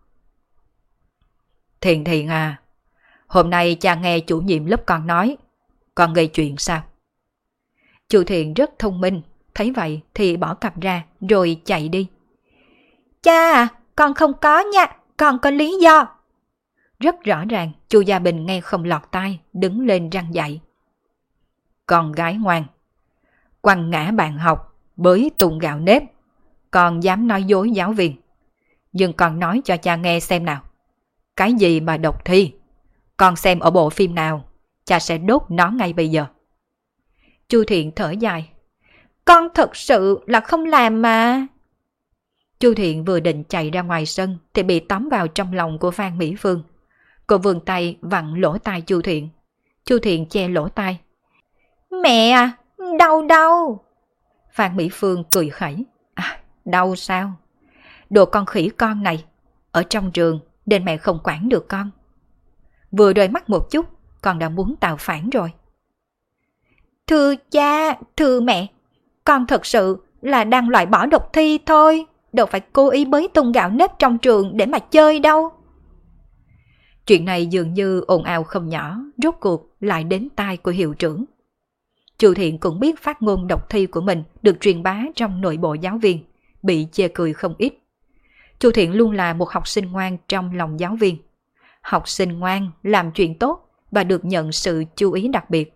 [SPEAKER 1] Thiện Thiện à, hôm nay cha nghe chủ nhiệm lớp con nói, con gây chuyện sao? Chu Thiện rất thông minh, thấy vậy thì bỏ cặp ra rồi chạy đi. Cha à, con không có nha, con có lý do. Rất rõ ràng Chu Gia Bình nghe không lọt tai, đứng lên răn dạy. Con gái ngoan, quăng ngã bạn học, bới tung gạo nếp, còn dám nói dối giáo viên. Nhưng con nói cho cha nghe xem nào. Cái gì mà độc thi? Con xem ở bộ phim nào, cha sẽ đốt nó ngay bây giờ. Chu Thiện thở dài. Con thật sự là không làm mà. Chu Thiện vừa định chạy ra ngoài sân thì bị tóm vào trong lòng của Phan Mỹ Phương. Cô vươn tay vặn lỗ tai Chu Thiện. Chu Thiện che lỗ tai. Mẹ à, đau. Phan Mỹ Phương cười khẩy. À, đau sao? Đồ con khỉ con này, ở trong trường nên mẹ không quản được con. Vừa rời mắt một chút, con đã muốn tạo phản rồi. Thưa cha, thưa mẹ, con thật sự là đang loại bỏ độc thi thôi, đâu phải cố ý bới tung gạo nếp trong trường để mà chơi đâu. Chuyện này dường như ồn ào không nhỏ, rốt cuộc lại đến tai của hiệu trưởng. Chu Thiện cũng biết phát ngôn độc thi của mình được truyền bá trong nội bộ giáo viên, bị chê cười không ít. Chu Thiện luôn là một học sinh ngoan trong lòng giáo viên. Học sinh ngoan, làm chuyện tốt và được nhận sự chú ý đặc biệt.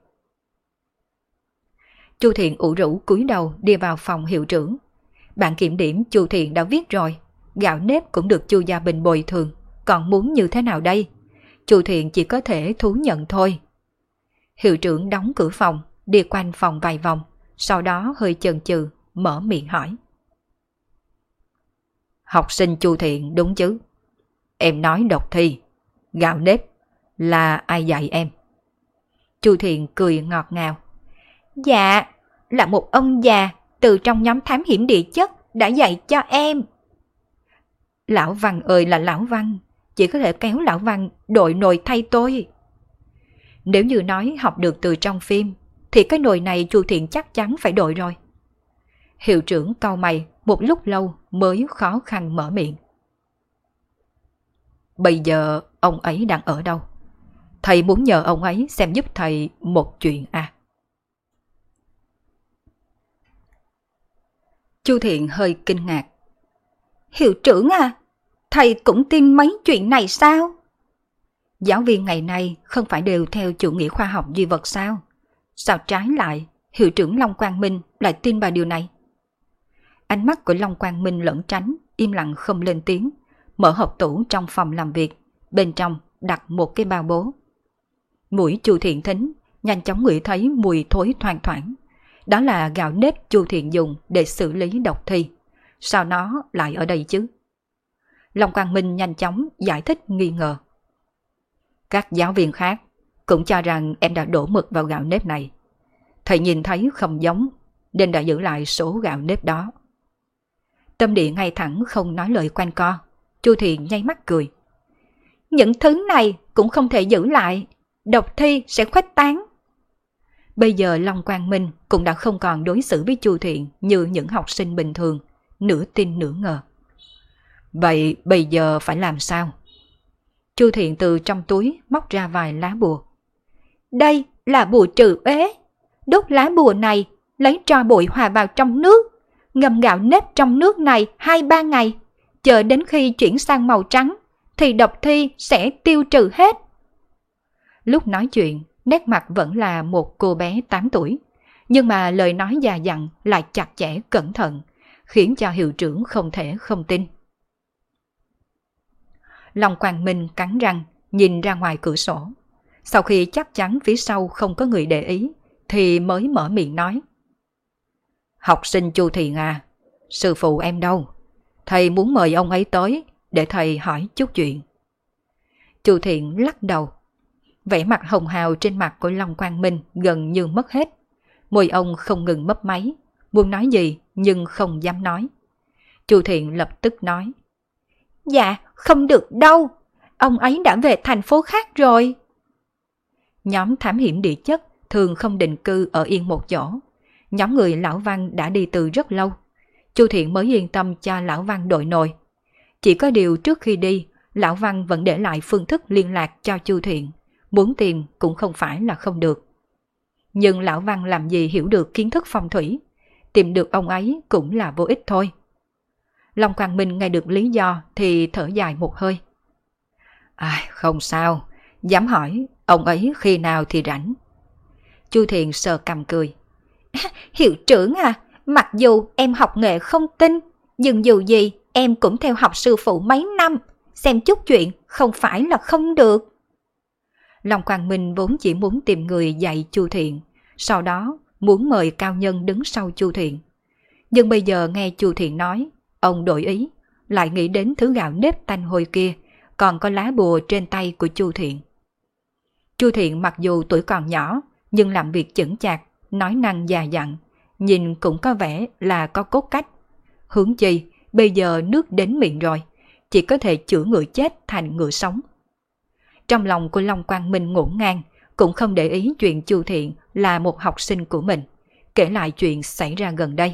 [SPEAKER 1] Chu Thiện ủ rũ cúi đầu đi vào phòng hiệu trưởng. Bản kiểm điểm Chu Thiện đã viết rồi, gạo nếp cũng được Chu Gia Bình bồi thường, còn muốn như thế nào đây? Chu Thiện chỉ có thể thú nhận thôi. Hiệu trưởng đóng cửa phòng, đi quanh phòng vài vòng, sau đó hơi chần chừ, mở miệng hỏi. Học sinh Chu Thiện đúng chứ? Em nói độc thi, gạo nếp, là ai dạy em? Chu Thiện cười ngọt ngào. Dạ, là một ông già từ trong nhóm thám hiểm địa chất đã dạy cho em. Lão Văn ơi là Lão Văn, chỉ có thể kéo Lão Văn đội nồi thay tôi. Nếu như nói học được từ trong phim, thì cái nồi này Chu Thiện chắc chắn phải đội rồi. Hiệu trưởng cau mày một lúc lâu mới khó khăn mở miệng. Bây giờ ông ấy đang ở đâu? Thầy muốn nhờ ông ấy xem giúp thầy một chuyện à? Chu Thiện hơi kinh ngạc. Hiệu trưởng à, thầy cũng tin mấy chuyện này sao? Giáo viên ngày nay không phải đều theo chủ nghĩa khoa học duy vật sao? Sao trái lại, hiệu trưởng Long Quang Minh lại tin vào điều này? Ánh mắt của Long Quang Minh lẩn tránh, im lặng không lên tiếng, mở hộp tủ trong phòng làm việc, bên trong đặt một cái bao bố. Mũi Chu Thiện thính, nhanh chóng ngửi thấy mùi thối thoang thoảng. Đó là gạo nếp Chu Thiện dùng để xử lý độc thi. Sao nó lại ở đây chứ? Long Quang Minh nhanh chóng giải thích nghi ngờ. Các giáo viên khác cũng cho rằng em đã đổ mực vào gạo nếp này. Thầy nhìn thấy không giống nên đã giữ lại số gạo nếp đó. Tâm địa ngay thẳng không nói lời quanh co. Chu Thiện nháy mắt cười. Những thứ này cũng không thể giữ lại, độc thi sẽ khuếch tán. Bây giờ Long Quang Minh cũng đã không còn đối xử với Chu Thiện như những học sinh bình thường, nửa tin nửa ngờ. Vậy bây giờ phải làm sao? Chu Thiện từ trong túi móc ra vài lá bùa. Đây là bùa trừ uế. Đốt lá bùa này, lấy tro bụi hòa vào trong nước, ngâm gạo nếp trong nước này 2-3 ngày, chờ đến khi chuyển sang màu trắng thì độc thi sẽ tiêu trừ hết. Lúc nói chuyện, nét mặt vẫn là một cô bé 8 tuổi, nhưng mà lời nói già dặn lại chặt chẽ cẩn thận, khiến cho hiệu trưởng không thể không tin. Long Quang Minh cắn răng, nhìn ra ngoài cửa sổ. Sau khi chắc chắn phía sau không có người để ý, thì mới mở miệng nói. Học sinh Chu Thiện à, sư phụ em đâu? Thầy muốn mời ông ấy tới để thầy hỏi chút chuyện. Chu Thiện lắc đầu. Vẻ mặt hồng hào trên mặt của Long Quang Minh gần như mất hết. Môi ông không ngừng mấp máy, muốn nói gì nhưng không dám nói. Chu Thiện lập tức nói. Dạ, không được đâu. Ông ấy đã về thành phố khác rồi. Nhóm thám hiểm địa chất thường không định cư ở yên một chỗ. Nhóm người Lão Văn đã đi từ rất lâu. Chu Thiện mới yên tâm cho Lão Văn đội nồi. Chỉ có điều trước khi đi, Lão Văn vẫn để lại phương thức liên lạc cho Chu Thiện. Muốn tìm cũng không phải là không được. Nhưng Lão Văn làm gì hiểu được kiến thức phong thủy. Tìm được ông ấy cũng là vô ích thôi. Long Quang Minh nghe được lý do thì thở dài một hơi. Không sao, dám hỏi ông ấy khi nào thì rảnh. Chu Thiện sờ cằm cười. Hiệu trưởng à, mặc dù em học nghệ không tin, nhưng dù gì em cũng theo học sư phụ mấy năm, xem chút chuyện không phải là không được. Long Quang Minh vốn chỉ muốn tìm người dạy Chu Thiện, sau đó muốn mời cao nhân đứng sau Chu Thiện. Nhưng bây giờ nghe Chu Thiện nói, ông đổi ý, lại nghĩ đến thứ gạo nếp tanh hôi kia, còn có lá bùa trên tay của Chu Thiện. Chu Thiện mặc dù tuổi còn nhỏ, nhưng làm việc chững chạc, nói năng già dặn, nhìn cũng có vẻ là có cốt cách. Huống chi, bây giờ nước đến miệng rồi, chỉ có thể chữa người chết thành người sống. Trong lòng của Long Quang Minh ngổn ngang, cũng không để ý chuyện Chu Thiện là một học sinh của mình, kể lại chuyện xảy ra gần đây.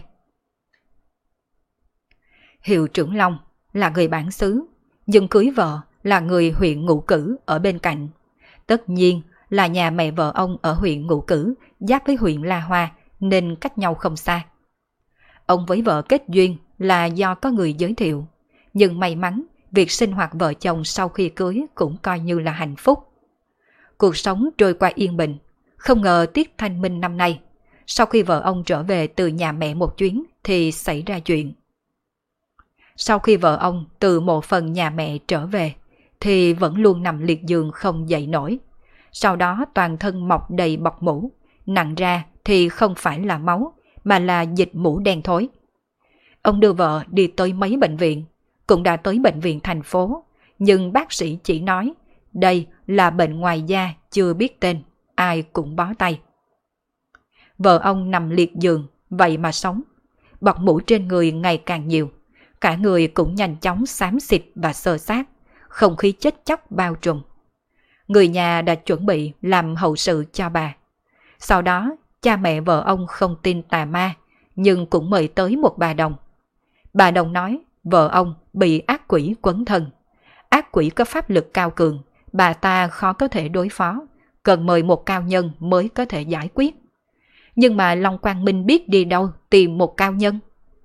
[SPEAKER 1] Hiệu trưởng Long là người bản xứ, nhưng cưới vợ là người huyện Ngũ Cử ở bên cạnh. Tất nhiên là nhà mẹ vợ ông ở huyện Ngũ Cử giáp với huyện La Hoa nên cách nhau không xa. Ông với vợ kết duyên là do có người giới thiệu, nhưng may mắn việc sinh hoạt vợ chồng sau khi cưới cũng coi như là hạnh phúc. Cuộc sống trôi qua yên bình, không ngờ tiết Thanh Minh năm nay, sau khi vợ ông trở về từ nhà mẹ một chuyến thì xảy ra chuyện. Sau khi vợ ông từ một phần nhà mẹ trở về, thì vẫn luôn nằm liệt giường không dậy nổi. Sau đó toàn thân mọc đầy bọt mũ, nặng ra thì không phải là máu, mà là dịch mũ đen thối. Ông đưa vợ đi tới mấy bệnh viện, cũng đã tới bệnh viện thành phố, nhưng bác sĩ chỉ nói đây là bệnh ngoài da chưa biết tên, ai cũng bó tay. Vợ ông nằm liệt giường, vậy mà sống. Bọt mũ trên người ngày càng nhiều, cả người cũng nhanh chóng xám xịt và xơ xác, không khí chết chóc bao trùm. Người nhà đã chuẩn bị làm hậu sự cho bà. Sau đó, cha mẹ vợ ông không tin tà ma, nhưng cũng mời tới một bà đồng. Bà đồng nói vợ ông bị ác quỷ quấn thân. Ác quỷ có pháp lực cao cường, bà ta khó có thể đối phó, cần mời một cao nhân mới có thể giải quyết. Nhưng mà Long Quang Minh biết đi đâu tìm một cao nhân.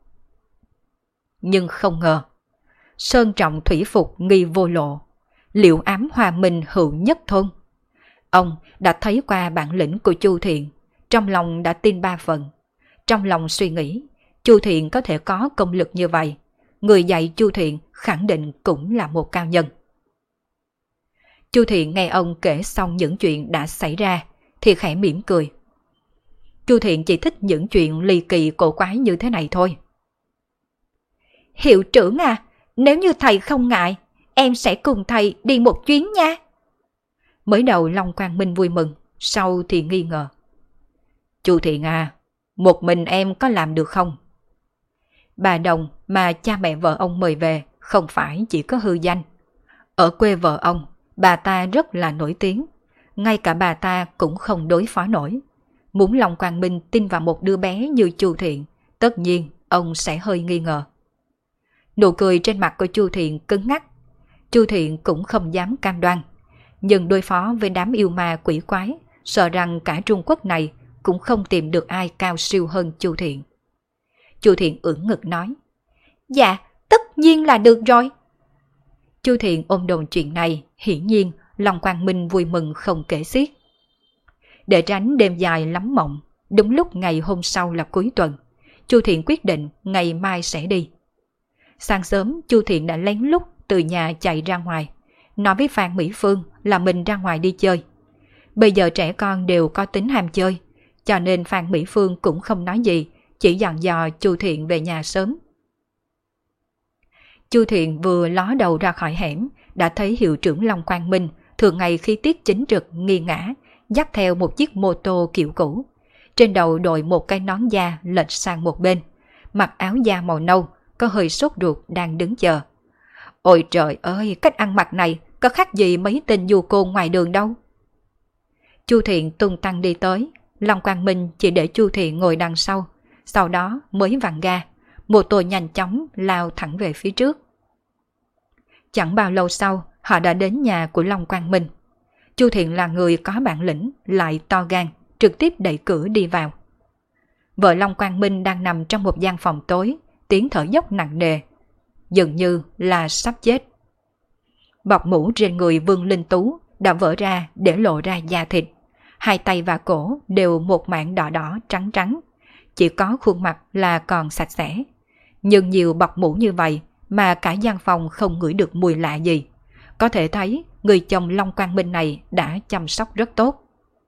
[SPEAKER 1] Nhưng không ngờ, sơn trọng thủy phục nghi vô lộ, liệu ám hòa minh hữu nhất thôn. Ông đã thấy qua bản lĩnh của Chu Thiện, trong lòng đã tin 3 phần. Trong lòng suy nghĩ, Chu Thiện có thể có công lực như vậy, người dạy Chu Thiện khẳng định cũng là một cao nhân. Chu Thiện nghe ông kể xong những chuyện đã xảy ra thì khẽ mỉm cười. Chu Thiện chỉ thích những chuyện ly kỳ cổ quái như thế này thôi. Hiệu trưởng à, nếu như thầy không ngại, em sẽ cùng thầy đi một chuyến nha. Mới đầu Long Quang Minh vui mừng, sau thì nghi ngờ. Chu Thiện à, một mình em có làm được không? Bà đồng mà cha mẹ vợ ông mời về không phải chỉ có hư danh. Ở quê vợ ông, bà ta rất là nổi tiếng, ngay cả bà ta cũng không đối phó nổi. Muốn Long Quang Minh tin vào một đứa bé như Chu Thiện, tất nhiên ông sẽ hơi nghi ngờ. Nụ cười trên mặt của Chu Thiện cứng ngắc. Chu Thiện cũng không dám cam đoan, nhưng đối phó với đám yêu ma quỷ quái, sợ rằng cả Trung Quốc này cũng không tìm được ai cao siêu hơn Chu Thiện. Chu Thiện ưỡn ngực nói, dạ, tất nhiên là được rồi. Chu Thiện ôm đồn chuyện này, hiển nhiên lòng Quang Minh vui mừng không kể xiết. Để tránh đêm dài lắm mộng, đúng lúc ngày hôm sau là cuối tuần, Chu Thiện quyết định ngày mai sẽ đi. Sáng sớm Chu Thiện đã lén lút từ nhà chạy ra ngoài, nói với Phan Mỹ Phương là mình ra ngoài đi chơi. Bây giờ trẻ con đều có tính ham chơi, cho nên Phan Mỹ Phương cũng không nói gì, chỉ dặn dò Chu Thiện về nhà sớm. Chu Thiện vừa ló đầu ra khỏi hẻm, đã thấy hiệu trưởng Long Quang Minh thường ngày khí tiết chính trực nghi ngã, dắt theo một chiếc mô tô kiểu cũ. Trên đầu đội một cái nón da lệch sang một bên, mặc áo da màu nâu, có hơi sốt ruột đang đứng chờ. Ôi trời ơi, cách ăn mặc này có khác gì mấy tên du côn ngoài đường đâu. Chu Thiện tung tăng đi tới, Long Quang Minh chỉ để Chu Thiện ngồi đằng sau đó mới vặn ga, mô tô nhanh chóng lao thẳng về phía trước. Chẳng bao lâu sau, họ đã đến nhà của Long Quang Minh. Chu Thiện là người có bản lĩnh, lại to gan, trực tiếp đẩy cửa đi vào. Vợ Long Quang Minh đang nằm trong một gian phòng tối, tiếng thở dốc nặng nề, dường như là sắp chết. Bọc mũ trên người Vương Linh Tú đã vỡ ra để lộ ra da thịt, hai tay và cổ đều một mảng đỏ đỏ trắng trắng, chỉ có khuôn mặt là còn sạch sẽ. Nhưng nhiều bọc mũ như vậy mà cả gian phòng không ngửi được mùi lạ gì, có thể thấy người chồng Long Quang Minh này đã chăm sóc rất tốt.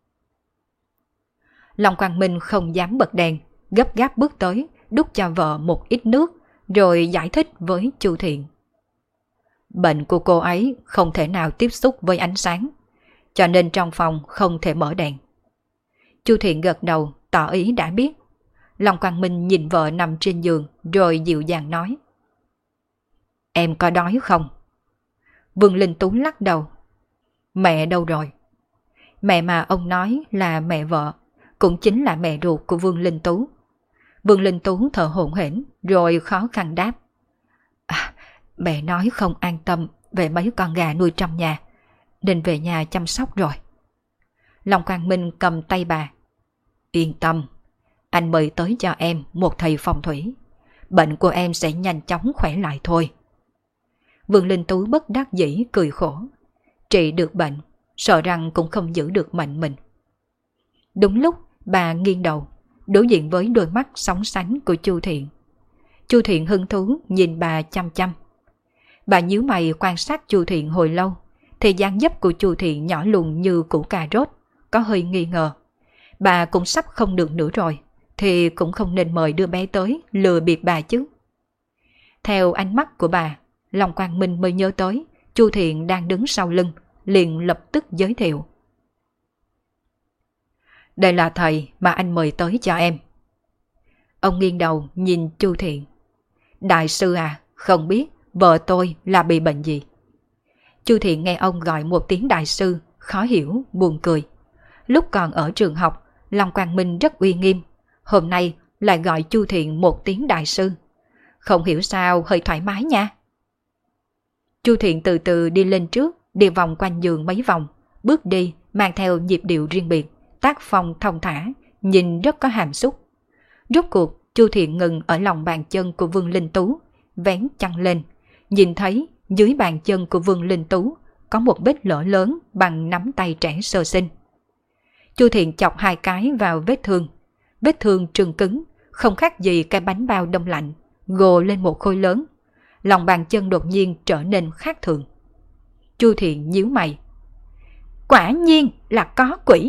[SPEAKER 1] Long Quang Minh không dám bật đèn, gấp gáp bước tới, đút cho vợ một ít nước, rồi giải thích với Chu Thiện. Bệnh của cô ấy không thể nào tiếp xúc với ánh sáng, cho nên trong phòng không thể mở đèn. Chu Thiện gật đầu, tỏ ý đã biết. Long Quang Minh nhìn vợ nằm trên giường, rồi dịu dàng nói. Em có đói không? Vương Linh Tú lắc đầu. Mẹ đâu rồi? Mẹ mà ông nói là mẹ vợ, cũng chính là mẹ ruột của Vương Linh Tú. Vương Linh Tú thở hổn hển, rồi khó khăn đáp. Mẹ nói không an tâm về mấy con gà nuôi trong nhà, nên về nhà chăm sóc rồi. Long Quang Minh cầm tay bà. Yên tâm, anh mời tới cho em một thầy phong thủy. Bệnh của em sẽ nhanh chóng khỏe lại thôi. Vương Linh Tú bất đắc dĩ cười khổ. Trị được bệnh, sợ rằng cũng không giữ được mệnh mình. Đúng lúc bà nghiêng đầu, đối diện với đôi mắt sóng sánh của Chu Thiện. Chu Thiện hứng thú nhìn bà chăm chăm. Bà nhíu mày quan sát Chu Thiện hồi lâu, thì dáng dấp của Chu Thiện nhỏ lùn như củ cà rốt, có hơi nghi ngờ. Bà cũng sắp không được nữa rồi, thì cũng không nên mời đứa bé tới lừa bịp bà chứ. Theo ánh mắt của bà, Long Quang Minh mới nhớ tới Chu Thiện đang đứng sau lưng, liền lập tức giới thiệu. Đây là thầy mà anh mời tới cho em. Ông nghiêng đầu nhìn Chu Thiện. Đại sư à, không biết vợ tôi là bị bệnh gì? Chu Thiện nghe ông gọi một tiếng đại sư, khó hiểu, buồn cười. Lúc còn ở trường học, Long Quang Minh rất uy nghiêm, hôm nay lại gọi Chu Thiện một tiếng đại sư. Không hiểu sao hơi thoải mái nha. Chu Thiện từ từ đi lên trước, đi vòng quanh giường mấy vòng, bước đi mang theo nhịp điệu riêng biệt, tác phong thong thả, nhìn rất có hàm xúc. Rốt cuộc, Chu Thiện ngừng ở lòng bàn chân của Vương Linh Tú, vén chăn lên, nhìn thấy dưới bàn chân của Vương Linh Tú có một vết lở lớn bằng nắm tay trẻ sơ sinh. Chu Thiện chọc hai cái vào vết thương trừng cứng, không khác gì cái bánh bao đông lạnh, gồ lên một khối lớn. Lòng bàn chân đột nhiên trở nên khác thường. Chu Thiện nhíu mày. Quả nhiên là có quỷ.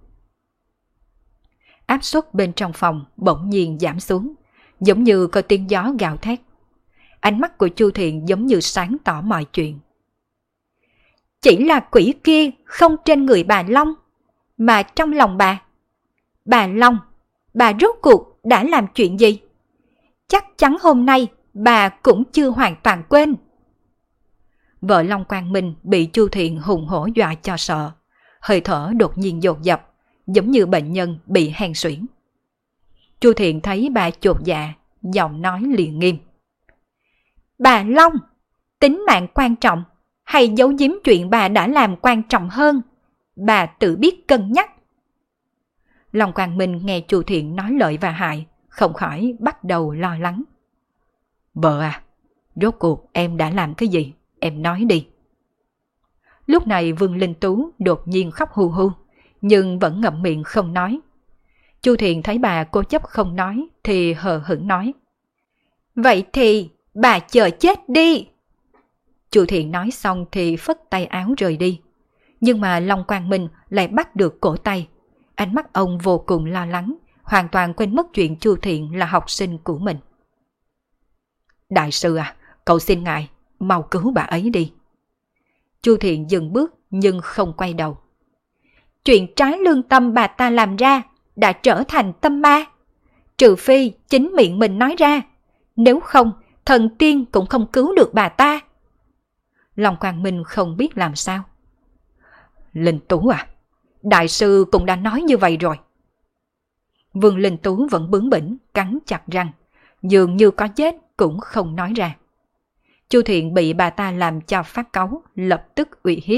[SPEAKER 1] Áp suất bên trong phòng bỗng nhiên giảm xuống, giống như có tiếng gió gào thét. Ánh mắt của Chu Thiện giống như sáng tỏ mọi chuyện. Chỉ là quỷ kia không trên người bà Long, mà trong lòng bà. Bà Long, bà rốt cuộc đã làm chuyện gì? Chắc chắn hôm nay bà cũng chưa hoàn toàn quên. Vợ Long Quang Minh bị Chu Thiện hùng hổ dọa cho sợ, hơi thở đột nhiên dồn dập, giống như bệnh nhân bị hen suyễn. Chu Thiện thấy bà chột dạ, giọng nói liền nghiêm. Bà Long, tính mạng quan trọng, hay giấu giếm chuyện bà đã làm quan trọng hơn? Bà tự biết cân nhắc. Long Quang Minh nghe Chu Thiện nói lợi và hại, không khỏi bắt đầu lo lắng. Vợ à, rốt cuộc em đã làm cái gì? Em nói đi. Lúc này Vương Linh Tú đột nhiên khóc hu hu, nhưng vẫn ngậm miệng không nói. Chu Thiện thấy bà cố chấp không nói thì hờ hững nói. Vậy thì bà chờ chết đi. Chu Thiện nói xong thì phất tay áo rời đi. Nhưng mà Long Quang Minh lại bắt được cổ tay. Ánh mắt ông vô cùng lo lắng, hoàn toàn quên mất chuyện Chu Thiện là học sinh của mình. Đại sư à, cậu xin ngài, mau cứu bà ấy đi. Chu Thiện dừng bước nhưng không quay đầu. Chuyện trái lương tâm bà ta làm ra đã trở thành tâm ma. Trừ phi chính miệng mình nói ra, nếu không thần tiên cũng không cứu được bà ta. Long Quang Minh không biết làm sao. Linh Tú à, đại sư cũng đã nói như vậy rồi. Vương Linh Tú vẫn bướng bỉnh, cắn chặt răng, dường như có chết cũng không nói ra. Chu Thiện bị bà ta làm cho phát cáu, lập tức uy hiếp.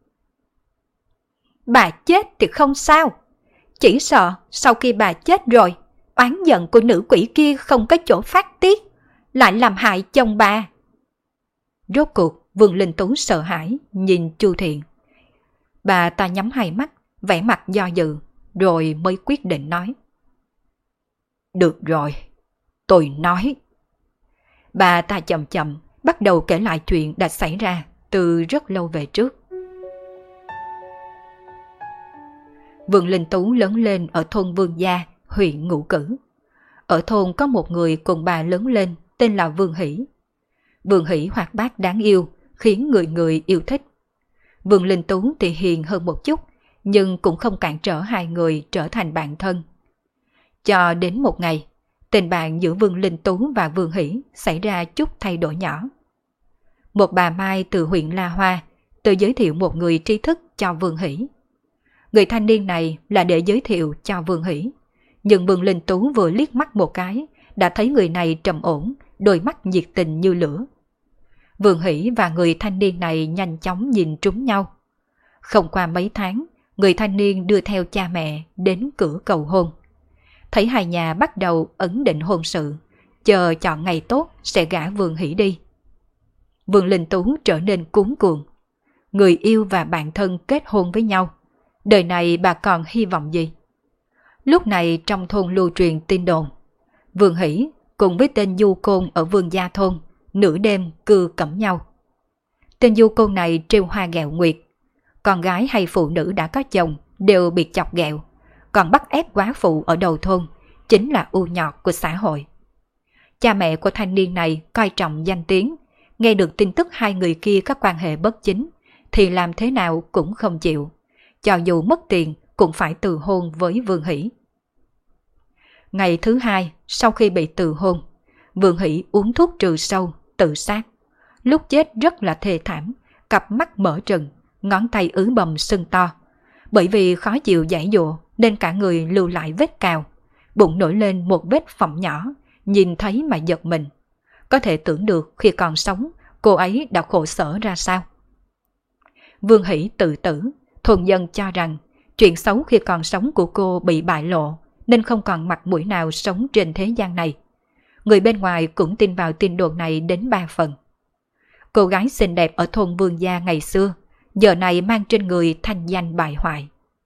[SPEAKER 1] Bà chết thì không sao, chỉ sợ sau khi bà chết rồi, oán giận của nữ quỷ kia không có chỗ phát tiết, lại làm hại chồng bà. Rốt cuộc Vương Linh Tú sợ hãi nhìn Chu Thiện. Bà ta nhắm hai mắt, vẻ mặt do dự, rồi mới quyết định nói. Được rồi, tôi nói. Bà ta chậm chậm bắt đầu kể lại chuyện đã xảy ra từ rất lâu về trước. Vương Linh Tú lớn lên ở thôn Vương Gia, huyện Ngũ Cử. Ở thôn có một người cùng bà lớn lên tên là Vương Hỷ. Vương Hỷ hoạt bát đáng yêu, khiến người người yêu thích. Vương Linh Tú thì hiền hơn một chút, nhưng cũng không cản trở hai người trở thành bạn thân. Cho đến một ngày, tình bạn giữa Vương Linh Tú và Vương Hỷ xảy ra chút thay đổi nhỏ. Một bà Mai từ huyện La Hoa tự giới thiệu một người tri thức cho Vương Hỷ. Người thanh niên này là để giới thiệu cho Vương Hỷ, nhưng Vương Linh Tú vừa liếc mắt một cái đã thấy người này trầm ổn, đôi mắt nhiệt tình như lửa. Vương Hỷ và người thanh niên này nhanh chóng nhìn trúng nhau. Không qua mấy tháng, người thanh niên đưa theo cha mẹ đến cửa cầu hôn. Thấy hai nhà bắt đầu ấn định hôn sự, chờ chọn ngày tốt sẽ gả Vương Hỷ đi. Vương Linh Tú trở nên cuống cuồng. Người yêu và bạn thân kết hôn với nhau. Đời này bà còn hy vọng gì? Lúc này trong thôn lưu truyền tin đồn. Vương Hỷ cùng với tên Du Côn ở Vương Gia thôn nửa đêm cưa cẩm nhau. Tên Du Côn này trêu hoa ghẹo nguyệt. Con gái hay phụ nữ đã có chồng đều bị chọc ghẹo. Còn bắt ép quá phụ ở đầu thôn chính là u nhọt của xã hội. Cha mẹ của thanh niên này coi trọng danh tiếng, nghe được tin tức hai người kia có quan hệ bất chính thì làm thế nào cũng không chịu. Cho dù mất tiền cũng phải từ hôn với Vương Hỷ. Ngày thứ hai sau khi bị từ hôn, Vương Hỷ uống thuốc trừ sâu, tự sát. Lúc chết rất là thê thảm, cặp mắt mở trừng, ngón tay ứ bầm sưng to. Bởi vì khó chịu giãy giụa nên cả người lưu lại vết cào, bụng nổi lên một vết phỏng nhỏ, nhìn thấy mà giật mình. Có thể tưởng được khi còn sống, cô ấy đã khổ sở ra sao. Vương Hỷ tự tử, thôn dân cho rằng chuyện xấu khi còn sống của cô bị bại lộ nên không còn mặt mũi nào sống trên thế gian này. Người bên ngoài cũng tin vào tin đồn này đến 3 phần. Cô gái xinh đẹp ở thôn Vương Gia ngày xưa, giờ này mang trên người thanh danh bại hoại.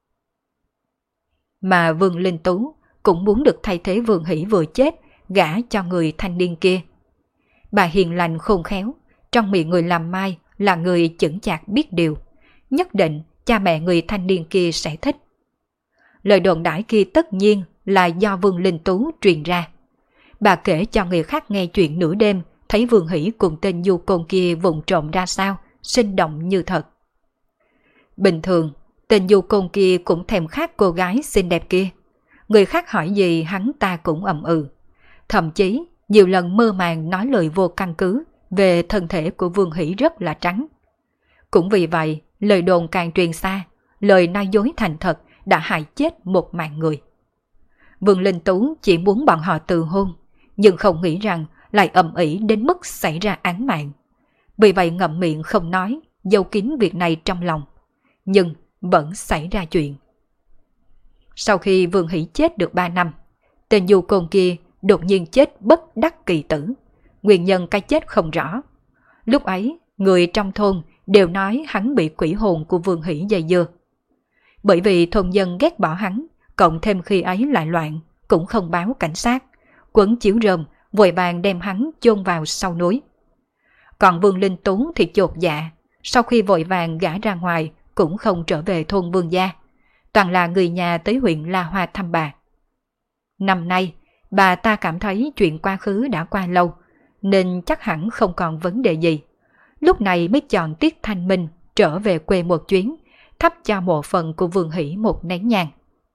[SPEAKER 1] Mà Vương Linh Tú cũng muốn được thay thế Vương Hỷ vừa chết gả cho người thanh niên kia. Bà hiền lành khôn khéo, trong miệng người làm mai là người chững chạc biết điều, nhất định cha mẹ người thanh niên kia sẽ thích. Lời đồn đãi kia tất nhiên là do Vương Linh Tú truyền ra. Bà kể cho người khác nghe chuyện nửa đêm thấy Vương Hỷ cùng tên Du Côn kia vụng trộm ra sao, sinh động như thật. Bình thường, tên Du Côn kia cũng thèm khát cô gái xinh đẹp kia. Người khác hỏi gì hắn ta cũng ậm ừ. Thậm chí nhiều lần mơ màng nói lời vô căn cứ về thân thể của Vương Hỷ rất là trắng. Cũng vì vậy, lời đồn càng truyền xa, lời nói dối thành thật đã hại chết một mạng người. Vương Linh Tú chỉ muốn bọn họ từ hôn, nhưng không nghĩ rằng lại ầm ĩ đến mức xảy ra án mạng. Vì vậy ngậm miệng không nói, giấu kín việc này trong lòng, nhưng vẫn xảy ra chuyện. Sau khi Vương Hỷ chết được 3 năm, tên du côn kia đột nhiên chết bất đắc kỳ tử, nguyên nhân cái chết không rõ. Lúc ấy, người trong thôn đều nói hắn bị quỷ hồn của Vương Hỷ dây dưa. Bởi vì thôn dân ghét bỏ hắn, cộng thêm khi ấy lại loạn, cũng không báo cảnh sát, quấn chiếu rơm, vội vàng đem hắn chôn vào sau núi. Còn Vương Linh Tú thì chột dạ, sau khi vội vàng gả ra ngoài cũng không trở về thôn Vương gia, toàn là người nhà tới huyện La Hoa thăm bà. Năm nay, bà ta cảm thấy chuyện quá khứ đã qua lâu, nên chắc hẳn không còn vấn đề gì. Lúc này mới chọn tiết thanh minh trở về quê một chuyến, thắp cho mộ phần của Vương Hỷ một nén nhang.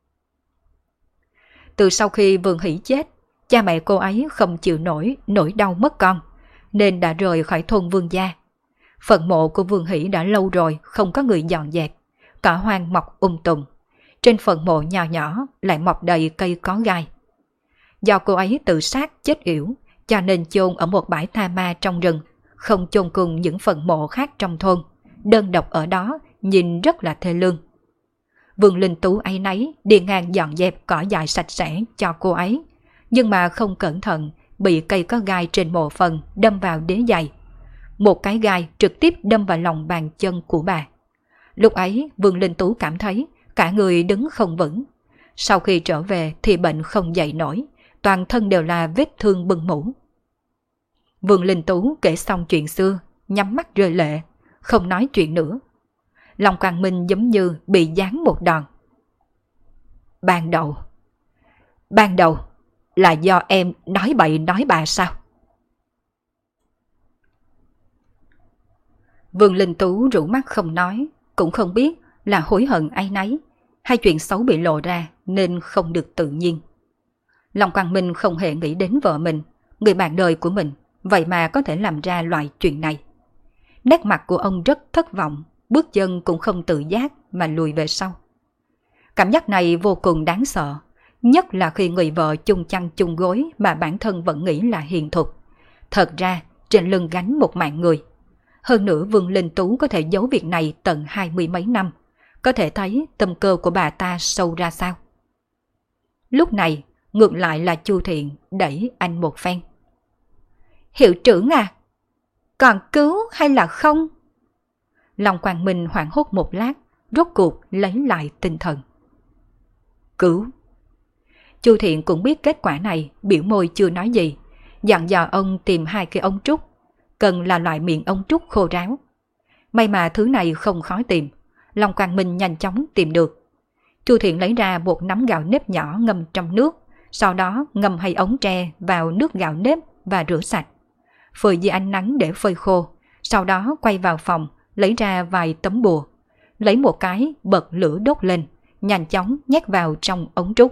[SPEAKER 1] Từ sau khi Vương Hỷ chết, cha mẹ cô ấy không chịu nổi nỗi đau mất con, nên đã rời khỏi thôn Vương gia. Phần mộ của Vương Hỷ đã lâu rồi không có người dọn dẹp, cỏ hoang mọc tùm. Trên phần mộ nhỏ nhỏ lại mọc đầy cây có gai. Do cô ấy tự sát chết yểu, cho nên chôn ở một bãi tha ma trong rừng, không chôn cùng những phần mộ khác trong thôn, đơn độc ở đó nhìn rất là thê lương. Vương Linh Tú ấy nấy đi ngang dọn dẹp cỏ dại sạch sẽ cho cô ấy, nhưng mà không cẩn thận bị cây có gai trên mộ phần đâm vào đế giày. Một cái gai trực tiếp đâm vào lòng bàn chân của bà. Lúc ấy Vương Linh Tú cảm thấy cả người đứng không vững. Sau khi trở về thì bệnh không dậy nổi, toàn thân đều là vết thương bưng mủ. Vương Linh Tú kể xong chuyện xưa, nhắm mắt rơi lệ, không nói chuyện nữa. Lòng Quang Minh giống như bị giáng một đòn. Ban đầu là do em nói bậy nói bạ sao? Vương Linh Tú rũ mắt không nói, cũng không biết là hối hận áy náy, hay chuyện xấu bị lộ ra nên không được tự nhiên. Lòng Quang Minh không hề nghĩ đến vợ mình, người bạn đời của mình, vậy mà có thể làm ra loại chuyện này. Nét mặt của ông rất thất vọng, bước chân cũng không tự giác mà lùi về sau. Cảm giác này vô cùng đáng sợ, nhất là khi người vợ chung chăn chung gối mà bản thân vẫn nghĩ là hiền thục. Thật ra trên lưng gánh một mạng người. Hơn nữa Vương Linh Tú có thể giấu việc này tận 20 mấy năm, có thể thấy tâm cơ của bà ta sâu ra sao. Lúc này ngược lại là Chu Thiện đẩy anh một phen. Hiệu trưởng à, còn cứu hay là không? Lòng Quang Minh hoảng hốt một lát, rốt cuộc lấy lại tinh thần. Cứu. Chu Thiện cũng biết kết quả này, biểu môi chưa nói gì, dặn dò ông tìm 2 cái ống trúc, cần là loại miệng ống trúc khô ráo. May mà thứ này không khó tìm, Long Quang Minh nhanh chóng tìm được. Chu Thiện lấy ra một nắm gạo nếp nhỏ ngâm trong nước, sau đó ngâm 2 ống tre vào nước gạo nếp và rửa sạch. Phơi dưới ánh nắng để phơi khô, sau đó quay vào phòng, lấy ra vài tấm bùa, lấy một cái bật lửa đốt lên, nhanh chóng nhét vào trong ống trúc.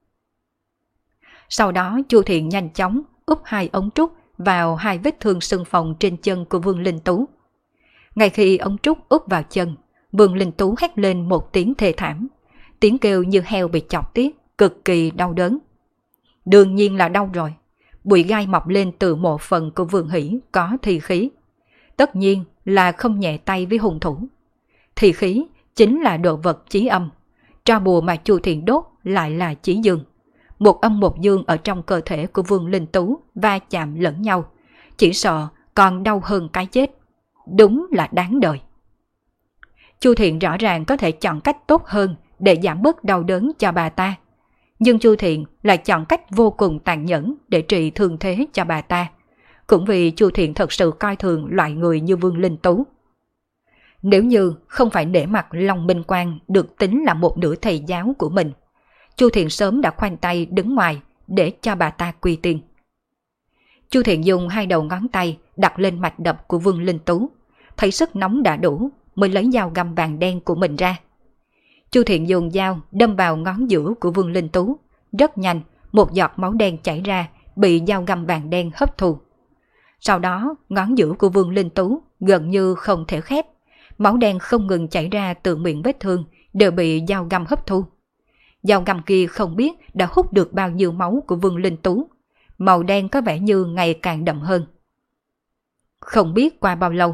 [SPEAKER 1] Sau đó Chu Thiện nhanh chóng úp 2 ống trúc vào 2 vết thương sưng phồng trên chân của Vương Linh Tú. Ngay khi ống trúc úp vào chân, Vương Linh Tú hét lên một tiếng thê thảm, tiếng kêu như heo bị chọc tiết, cực kỳ đau đớn. Đương nhiên là đau rồi, bụi gai mọc lên từ mộ phần của Vương Hỷ có thi khí. Tất nhiên là không nhẹ tay với hung thủ. Thi khí chính là đồ vật chí âm, tro bùa mà Chu Thiện đốt lại là chí dương. Một âm một dương ở trong cơ thể của Vương Linh Tú va chạm lẫn nhau, chỉ sợ còn đau hơn cái chết. Đúng là đáng đời. Chu Thiện rõ ràng có thể chọn cách tốt hơn để giảm bớt đau đớn cho bà ta, nhưng Chu Thiện lại chọn cách vô cùng tàn nhẫn để trị thương thế cho bà ta, cũng vì Chu Thiện thật sự coi thường loại người như Vương Linh Tú. Nếu như không phải nể mặt Long Minh Quang được tính là một nửa thầy giáo của mình, Chu Thiện sớm đã khoanh tay đứng ngoài để cho bà ta quy tiên. Chu Thiện dùng 2 đầu ngón tay đặt lên mạch đập của Vương Linh Tú, thấy sức nóng đã đủ mới lấy dao găm vàng đen của mình ra. Chu Thiện dùng dao đâm vào ngón giữa của Vương Linh Tú, rất nhanh một giọt máu đen chảy ra bị dao găm vàng đen hấp thu. Sau đó ngón giữa của Vương Linh Tú gần như không thể khép, máu đen không ngừng chảy ra từ miệng vết thương đều bị dao găm hấp thu. Dao găm kia không biết đã hút được bao nhiêu máu của Vương Linh Tú, màu đen có vẻ như ngày càng đậm hơn. Không biết qua bao lâu,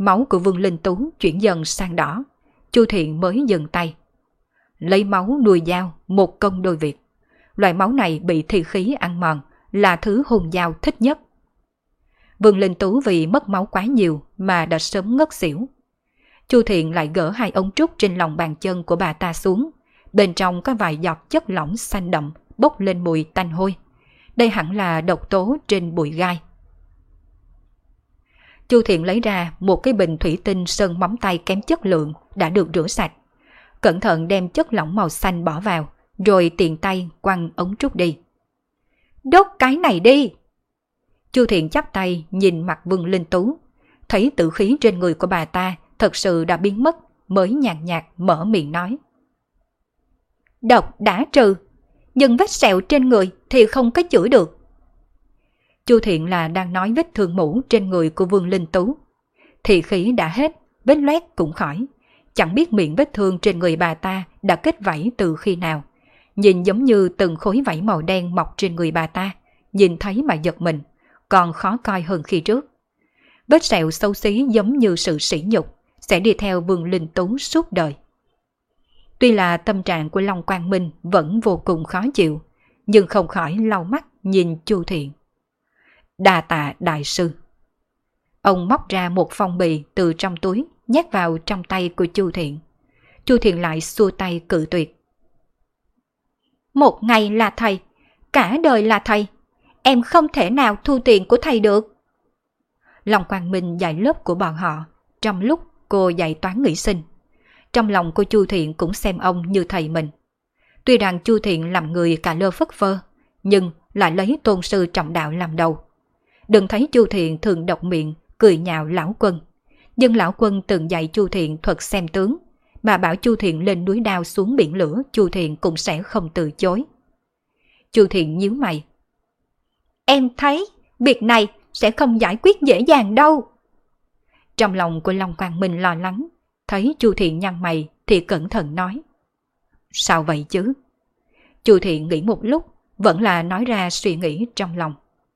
[SPEAKER 1] máu của Vương Linh Tú chuyển dần sang đỏ, Chu Thiện mới dừng tay. Lấy máu nuôi dao, một công đôi việc. Loại máu này bị thi khí ăn mòn, là thứ hung dao thích nhất. Vương Linh Tú vì mất máu quá nhiều mà đã sớm ngất xỉu. Chu Thiện lại gỡ 2 ống trúc trên lòng bàn chân của bà ta xuống. Bên trong có vài giọt chất lỏng xanh đậm bốc lên mùi tanh hôi. Đây hẳn là độc tố trên bụi gai. Chu Thiện lấy ra một cái bình thủy tinh sơn móng tay kém chất lượng đã được rửa sạch. Cẩn thận đem chất lỏng màu xanh bỏ vào, rồi tiện tay quăng ống trúc đi. Đốt cái này đi! Chu Thiện chắp tay nhìn mặt Vương Linh Tú, thấy tử khí trên người của bà ta thật sự đã biến mất, mới nhàn nhạt mở miệng nói. Độc đã trừ, nhưng vết sẹo trên người thì không có chữa được. Chu Thiện là đang nói vết thương mũ trên người của Vương Linh Tú. Thì khí đã hết, vết loét cũng khỏi. Chẳng biết miệng vết thương trên người bà ta đã kết vảy từ khi nào. Nhìn giống như từng khối vảy màu đen mọc trên người bà ta, nhìn thấy mà giật mình, còn khó coi hơn khi trước. Vết sẹo xấu xí giống như sự sỉ nhục, sẽ đi theo Vương Linh Tú suốt đời. Tuy là tâm trạng của Long Quang Minh vẫn vô cùng khó chịu, nhưng không khỏi lau mắt nhìn Chu Thiện. Đa tạ đại sư. Ông móc ra một phong bì từ trong túi, nhét vào trong tay của Chu Thiện. Chu Thiện lại xua tay cự tuyệt. Một ngày là thầy, cả đời là thầy. Em không thể nào thu tiền của thầy được. Long Quang Minh dạy lớp của bọn họ, trong lúc cô dạy toán nghĩ sinh. Trong lòng cô Chu Thiện cũng xem ông như thầy mình. Tuy rằng Chu Thiện làm người cả lơ phất phơ, nhưng lại lấy tôn sư trọng đạo làm đầu. Đừng thấy Chu Thiện thường độc miệng, cười nhạo lão Quân. Nhưng lão Quân từng dạy Chu Thiện thuật xem tướng, mà bảo Chu Thiện lên núi đao xuống biển lửa, Chu Thiện cũng sẽ không từ chối. Chu Thiện nhíu mày. Em thấy việc này sẽ không giải quyết dễ dàng đâu. Trong lòng của Long Quang Minh lo lắng, thấy Chu Thiện nhăn mày thì cẩn thận nói. Sao vậy chứ? Chu Thiện nghĩ một lúc, vẫn là nói ra suy nghĩ trong lòng.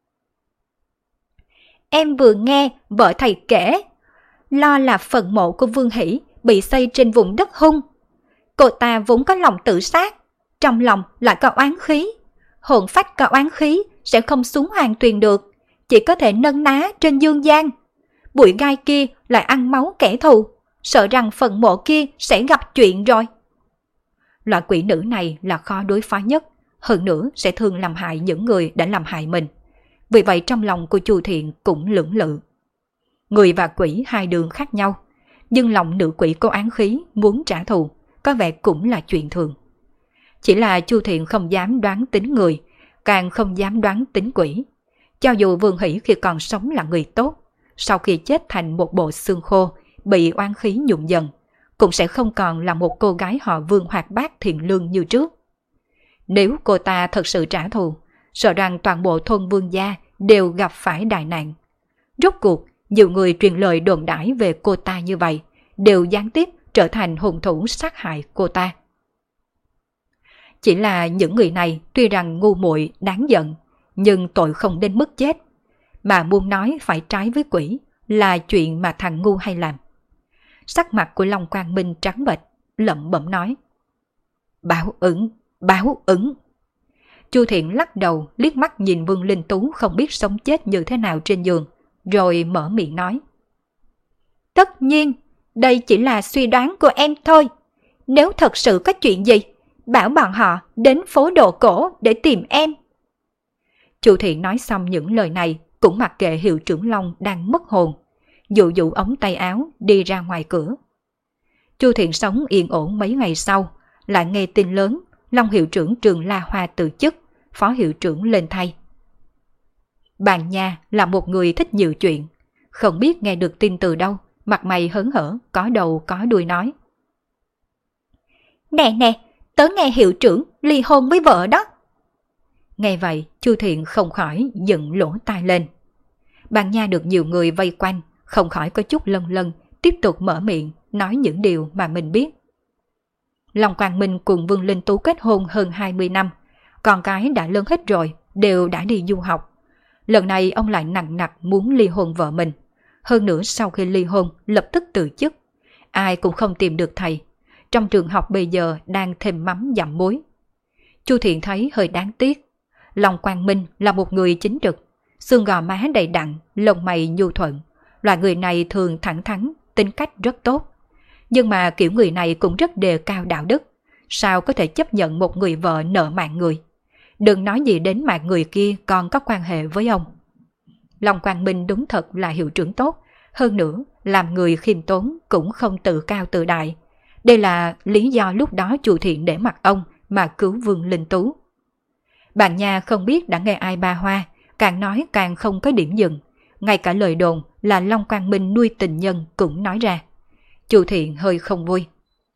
[SPEAKER 1] Em vừa nghe vợ thầy kể, lo là phần mộ của Vương Hỷ bị xây trên vùng đất hung. Cô ta vốn có lòng tự sát, trong lòng lại có oán khí. Hồn phách có oán khí sẽ không xuống hoàng tuyền được, chỉ có thể nâng ná trên dương gian. Bụi gai kia lại ăn máu kẻ thù, sợ rằng phần mộ kia sẽ gặp chuyện rồi. Loại quỷ nữ này là khó đối phó nhất, hơn nữa sẽ thường làm hại những người đã làm hại mình. Vì vậy trong lòng của Chu Thiện cũng lưỡng lự. Người và quỷ hai đường khác nhau, nhưng lòng nữ quỷ có oán khí muốn trả thù, có vẻ cũng là chuyện thường. Chỉ là Chu Thiện không dám đoán tính người, càng không dám đoán tính quỷ. Cho dù Vương Hỷ khi còn sống là người tốt, sau khi chết thành một bộ xương khô, bị oán khí nhuộm dần, cũng sẽ không còn là một cô gái họ Vương hoạt bát thiện lương như trước. Nếu cô ta thật sự trả thù, sợ rằng toàn bộ thôn Vương gia đều gặp phải đại nạn. Rốt cuộc, nhiều người truyền lời đồn đãi về cô ta như vậy, đều gián tiếp trở thành hung thủ sát hại cô ta. Chỉ là những người này tuy rằng ngu muội đáng giận, nhưng tội không đến mức chết. Mà muốn nói phải trái với quỷ là chuyện mà thằng ngu hay làm. Sắc mặt của Long Quang Minh trắng bệch, lẩm bẩm nói. Báo ứng, báo ứng. Chu Thiện lắc đầu liếc mắt nhìn Vương Linh Tú không biết sống chết như thế nào trên giường, rồi mở miệng nói. Tất nhiên, đây chỉ là suy đoán của em thôi. Nếu thật sự có chuyện gì, bảo bọn họ đến phố đồ cổ để tìm em. Chu Thiện nói xong những lời này cũng mặc kệ hiệu trưởng Long đang mất hồn, dụ dụ ống tay áo đi ra ngoài cửa. Chu Thiện sống yên ổn mấy ngày sau, lại nghe tin lớn Long hiệu trưởng trường La Hoa từ chức, phó hiệu trưởng lên thay. Bàn Nha là một người thích nhiều chuyện, không biết nghe được tin từ đâu, mặt mày hớn hở, có đầu có đuôi nói. Nè nè, tớ nghe hiệu trưởng ly hôn với vợ đó. Nghe vậy, Chu Thiện không khỏi dựng lỗ tai lên. Bàn Nha được nhiều người vây quanh, không khỏi có chút lân lân, tiếp tục mở miệng, nói những điều mà mình biết. Long Quang Minh cùng Vương Linh Tú kết hôn hơn 20 năm, con cái đã lớn hết rồi, đều đã đi du học. Lần này ông lại nặng nặc muốn ly hôn vợ mình, Hơn nữa sau khi ly hôn lập tức từ chức. Ai cũng không tìm được thầy. Trong trường học bây giờ đang thêm mắm dặm muối. Chu Thiện thấy hơi đáng tiếc. Long Quang Minh là một người chính trực, xương gò má đầy đặn, lông mày nhu thuận. Loại người này thường thẳng thắn, tính cách rất tốt. Nhưng mà kiểu người này cũng rất đề cao đạo đức. Sao có thể chấp nhận một người vợ nợ mạng người? Đừng nói gì đến mạng người kia còn có quan hệ với ông. Long Quang Minh đúng thật là hiệu trưởng tốt. Hơn nữa, làm người khiêm tốn cũng không tự cao tự đại. Đây là lý do lúc đó Chu Thiện để mặt ông mà cứu Vương Linh Tú. Bạn nhà không biết đã nghe ai ba hoa, càng nói càng không có điểm dừng. Ngay cả lời đồn là Long Quang Minh nuôi tình nhân cũng nói ra. Chu Thiện hơi không vui.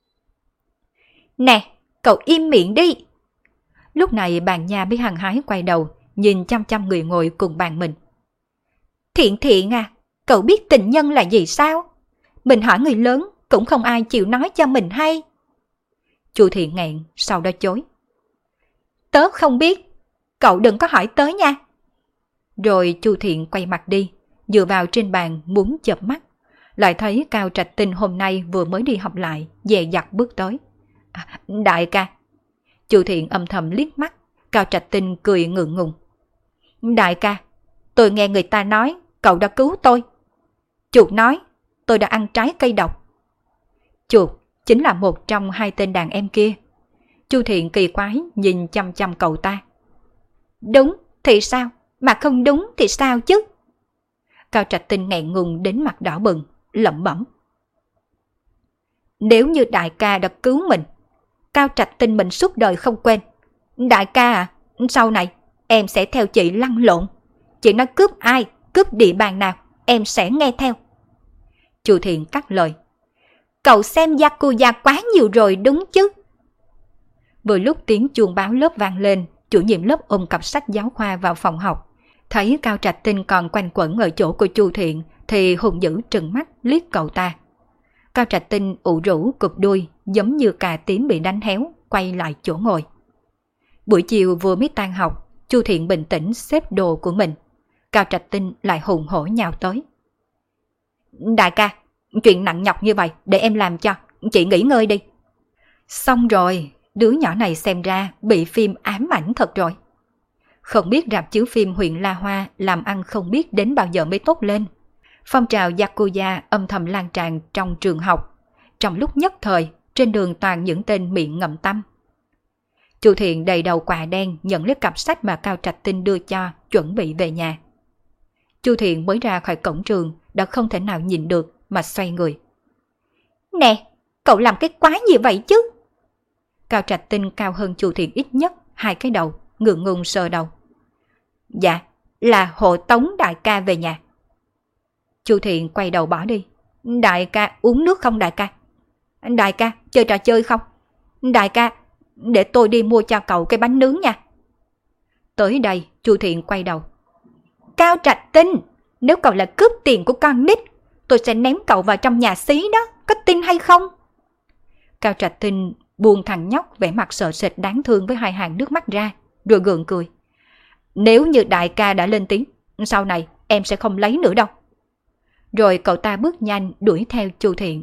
[SPEAKER 1] Nè, cậu im miệng đi. Lúc này bạn nhà mới hăng hái quay đầu, nhìn chăm chăm người ngồi cùng bàn mình. Thiện Thiện à, cậu biết tình nhân là gì sao? Mình hỏi người lớn cũng không ai chịu nói cho mình hay. Chu Thiện nghẹn, sau đó chối. Tớ không biết, cậu đừng có hỏi tớ nha. Rồi Chu Thiện quay mặt đi, dựa vào trên bàn muốn chợp mắt. Lại thấy Cao Trạch Tinh hôm nay vừa mới đi học lại, dè dặt bước tới. Đại ca. Chu Thiện âm thầm liếc mắt, Cao Trạch Tinh cười ngượng ngùng. Đại ca, tôi nghe người ta nói cậu đã cứu tôi. Chuột nói tôi đã ăn trái cây độc. Chuột chính là một trong hai tên đàn em kia. Chu Thiện kỳ quái nhìn chăm chăm cậu ta. Đúng thì sao, mà không đúng thì sao chứ? Cao Trạch Tinh ngại ngùng đến mặt đỏ bừng, lẩm bẩm. Nếu như đại ca đã cứu mình, Cao Trạch Tinh mình suốt đời không quên. Đại ca à, sau này em sẽ theo chị lăn lộn. Chị nói cướp ai, cướp địa bàn nào, em sẽ nghe theo. Chu Thiện cắt lời. Cậu xem Yakuza quá nhiều rồi đúng chứ? Vừa lúc tiếng chuông báo lớp vang lên, chủ nhiệm lớp ôm cặp sách giáo khoa vào phòng học. Thấy Cao Trạch Tinh còn quanh quẩn ở chỗ của Chu Thiện thì hùng dữ trừng mắt liếc cậu ta. Cao Trạch Tinh ụ rũ cụp đuôi giống như cà tím bị đánh héo, quay lại chỗ ngồi. Buổi chiều vừa mới tan học, Chu Thiện bình tĩnh xếp đồ của mình. Cao Trạch Tinh lại hùng hổ nhào tới. Đại ca, chuyện nặng nhọc như vậy để em làm cho, chị nghỉ ngơi đi. Xong rồi, đứa nhỏ này xem ra bị phim ám ảnh thật rồi. Không biết rạp chiếu phim huyện La Hoa làm ăn không biết đến bao giờ mới tốt lên. Phong trào Yakuza âm thầm lan tràn trong trường học. Trong lúc nhất thời, trên đường toàn những tên miệng ngậm tăm. Chu Thiện đầy đầu quà đen nhận lấy cặp sách mà Cao Trạch Tinh đưa cho, chuẩn bị về nhà. Chu Thiện mới ra khỏi cổng trường đã không thể nào nhìn được mà xoay người. Nè, cậu làm cái quái gì vậy chứ? Cao Trạch Tinh cao hơn Chu Thiện ít nhất 2 cái đầu, ngượng ngùng sờ đầu. Dạ, là hộ tống đại ca về nhà. Chu Thiện quay đầu bỏ đi. Đại ca uống nước không đại ca? Đại ca chơi trò chơi không? Đại ca, để tôi đi mua cho cậu cái bánh nướng nha. Tới đây Chu Thiện quay đầu. Cao Trạch Tinh, nếu cậu là cướp tiền của con nít, tôi sẽ ném cậu vào trong nhà xí đó, có tin hay không? Cao Trạch Tinh buông thằng nhóc vẻ mặt sợ sệt đáng thương với 2 hàng nước mắt ra, rồi gượng cười. Nếu như đại ca đã lên tiếng, sau này em sẽ không lấy nữa đâu. Rồi cậu ta bước nhanh đuổi theo Chu Thiện.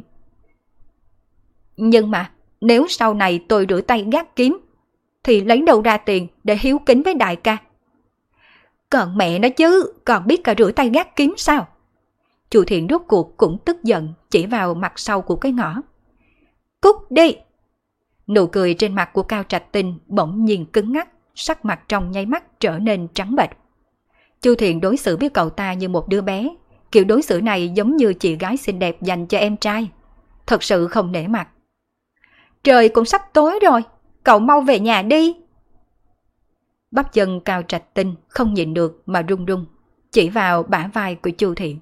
[SPEAKER 1] Nhưng mà nếu sau này tôi rửa tay gác kiếm, thì lấy đâu ra tiền để hiếu kính với đại ca? Còn mẹ nó chứ, còn biết cả rửa tay gác kiếm sao? Chu Thiện rốt cuộc cũng tức giận chỉ vào mặt sau của cái ngõ. Cút đi! Nụ cười trên mặt của Cao Trạch Tinh bỗng nhiên cứng ngắc, sắc mặt trong nháy mắt trở nên trắng bệch. Chu Thiện đối xử với cậu ta như một đứa bé, kiểu đối xử này giống như chị gái xinh đẹp dành cho em trai. Thật sự không nể mặt. Trời cũng sắp tối rồi, cậu mau về nhà đi. Bắp chân Cao Trạch Tinh không nhịn được mà run run, chỉ vào bả vai của Chu Thiện.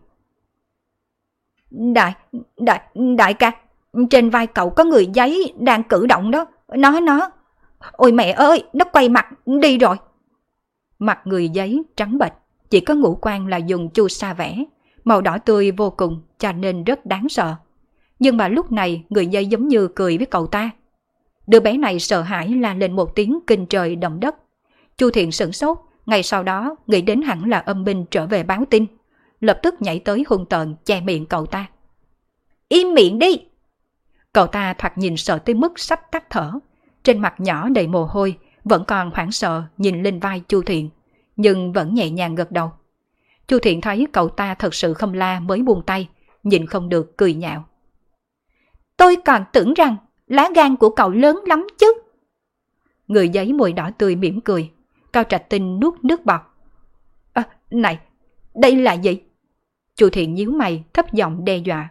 [SPEAKER 1] Đại ca, trên vai cậu có người giấy đang cử động đó, nó. Ôi mẹ ơi, nó quay mặt đi rồi. Mặt người giấy trắng bệch, chỉ có ngũ quan là dùng chu sa vẽ, màu đỏ tươi vô cùng cho nên rất đáng sợ. Nhưng mà lúc này người giấy giống như cười với cậu ta. Đứa bé này sợ hãi la lên một tiếng kinh trời động đất. Chu Thiện sửng sốt, ngày sau đó nghĩ đến hẳn là âm binh trở về báo tin. lập tức nhảy tới hung tợn che miệng cậu ta. Im miệng đi! Cậu ta thoạt nhìn sợ tới mức sắp tắt thở, trên mặt nhỏ đầy mồ hôi, vẫn còn hoảng sợ nhìn lên vai Chu Thiện, nhưng vẫn nhẹ nhàng gật đầu. Chu Thiện thấy cậu ta thật sự không la mới buông tay, nhìn không được cười nhạo. Tôi còn tưởng rằng lá gan của cậu lớn lắm chứ. Người giấy môi đỏ tươi mỉm cười, Cao Trạch Tinh nuốt nước bọt. Này, đây là gì? Chu Thiện nhíu mày thấp giọng đe dọa.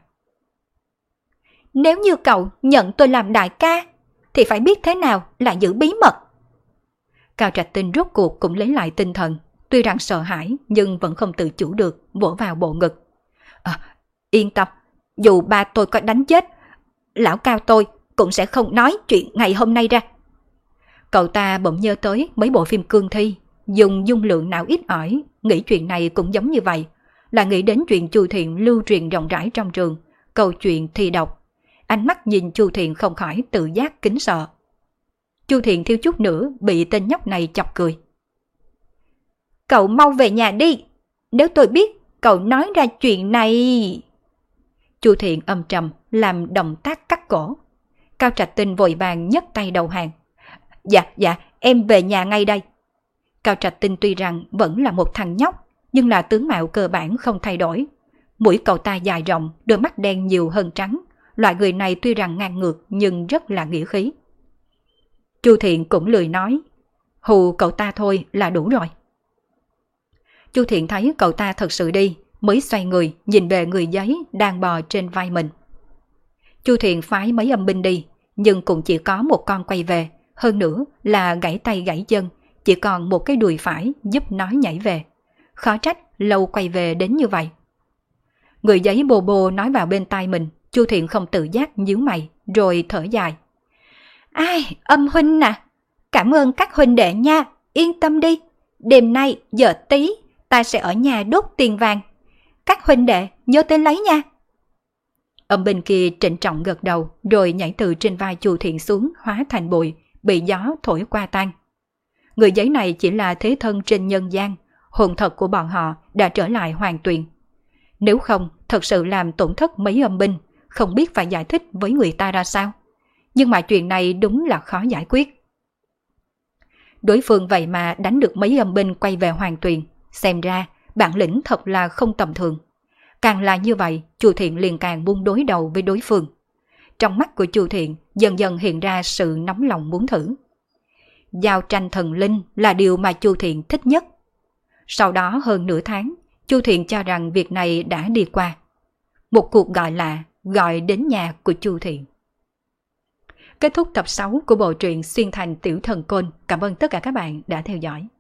[SPEAKER 1] Nếu như cậu nhận tôi làm đại ca, thì phải biết thế nào là giữ bí mật. Cao Trạch Tinh rốt cuộc cũng lấy lại tinh thần, tuy rằng sợ hãi nhưng vẫn không tự chủ được, vỗ vào bộ ngực. Yên tâm, dù ba tôi có đánh chết, lão Cao tôi cũng sẽ không nói chuyện ngày hôm nay ra. Cậu ta bỗng nhớ tới mấy bộ phim cương thi, dùng dung lượng não ít ỏi, nghĩ chuyện này cũng giống như vậy, là nghĩ đến chuyện Chu Thiện lưu truyền rộng rãi trong trường, câu chuyện thi độc. Ánh mắt nhìn Chu Thiện không khỏi tự giác kính sợ. Chu Thiện thiếu chút nữa bị tên nhóc này chọc cười. Cậu mau về nhà đi, nếu tôi biết cậu nói ra chuyện này. Chu Thiện âm trầm làm động tác cắt cổ. Cao Trạch Tinh vội vàng nhấc tay đầu hàng. Dạ, em về nhà ngay đây. Cao Trạch Tinh tuy rằng vẫn là một thằng nhóc, nhưng là tướng mạo cơ bản không thay đổi. Mũi cậu ta dài rộng, đôi mắt đen nhiều hơn trắng. Loại người này tuy rằng ngang ngược nhưng rất là nghĩa khí. Chu Thiện cũng lười nói, hù cậu ta thôi là đủ rồi. Chu Thiện thấy cậu ta thật sự đi, mới xoay người nhìn về người giấy đang bò trên vai mình. Chu Thiện phái mấy âm binh đi, nhưng cũng chỉ có một con quay về, hơn nữa là gãy tay gãy chân, chỉ còn một cái đùi phải giúp nó nhảy về. Khó trách lâu quay về đến như vậy. Người giấy bô bô nói vào bên tai mình, Chu Thiện không tự giác nhíu mày, rồi thở dài. Ai, âm huynh à, cảm ơn các huynh đệ nha, yên tâm đi, đêm nay giờ tí ta sẽ ở nhà đốt tiền vàng. Các huynh đệ nhớ tới lấy nha. Âm binh kia trịnh trọng gật đầu, rồi nhảy từ trên vai Chu Thiện xuống hóa thành bụi, bị gió thổi qua tan. Người giấy này chỉ là thế thân trên nhân gian, hồn thật của bọn họ đã trở lại hoàn toàn. Nếu không, thật sự làm tổn thất mấy âm binh, không biết phải giải thích với người ta ra sao. Nhưng mà chuyện này đúng là khó giải quyết. Đối phương vậy mà đánh được mấy âm binh quay về hoàn toàn, xem ra bản lĩnh thật là không tầm thường. Càng là như vậy, Chu Thiện liền càng muốn đối đầu với đối phương. Trong mắt của Chu Thiện dần dần hiện ra sự nóng lòng muốn thử. Giao tranh thần linh là điều mà Chu Thiện thích nhất. Sau đó hơn nửa tháng, Chu Thiện cho rằng việc này đã đi qua. Một cuộc gọi lạ gọi đến nhà của Chu Thiện. Kết thúc tập 6 của bộ truyện Xuyên Thành Tiểu Thần Côn. Cảm ơn tất cả các bạn đã theo dõi.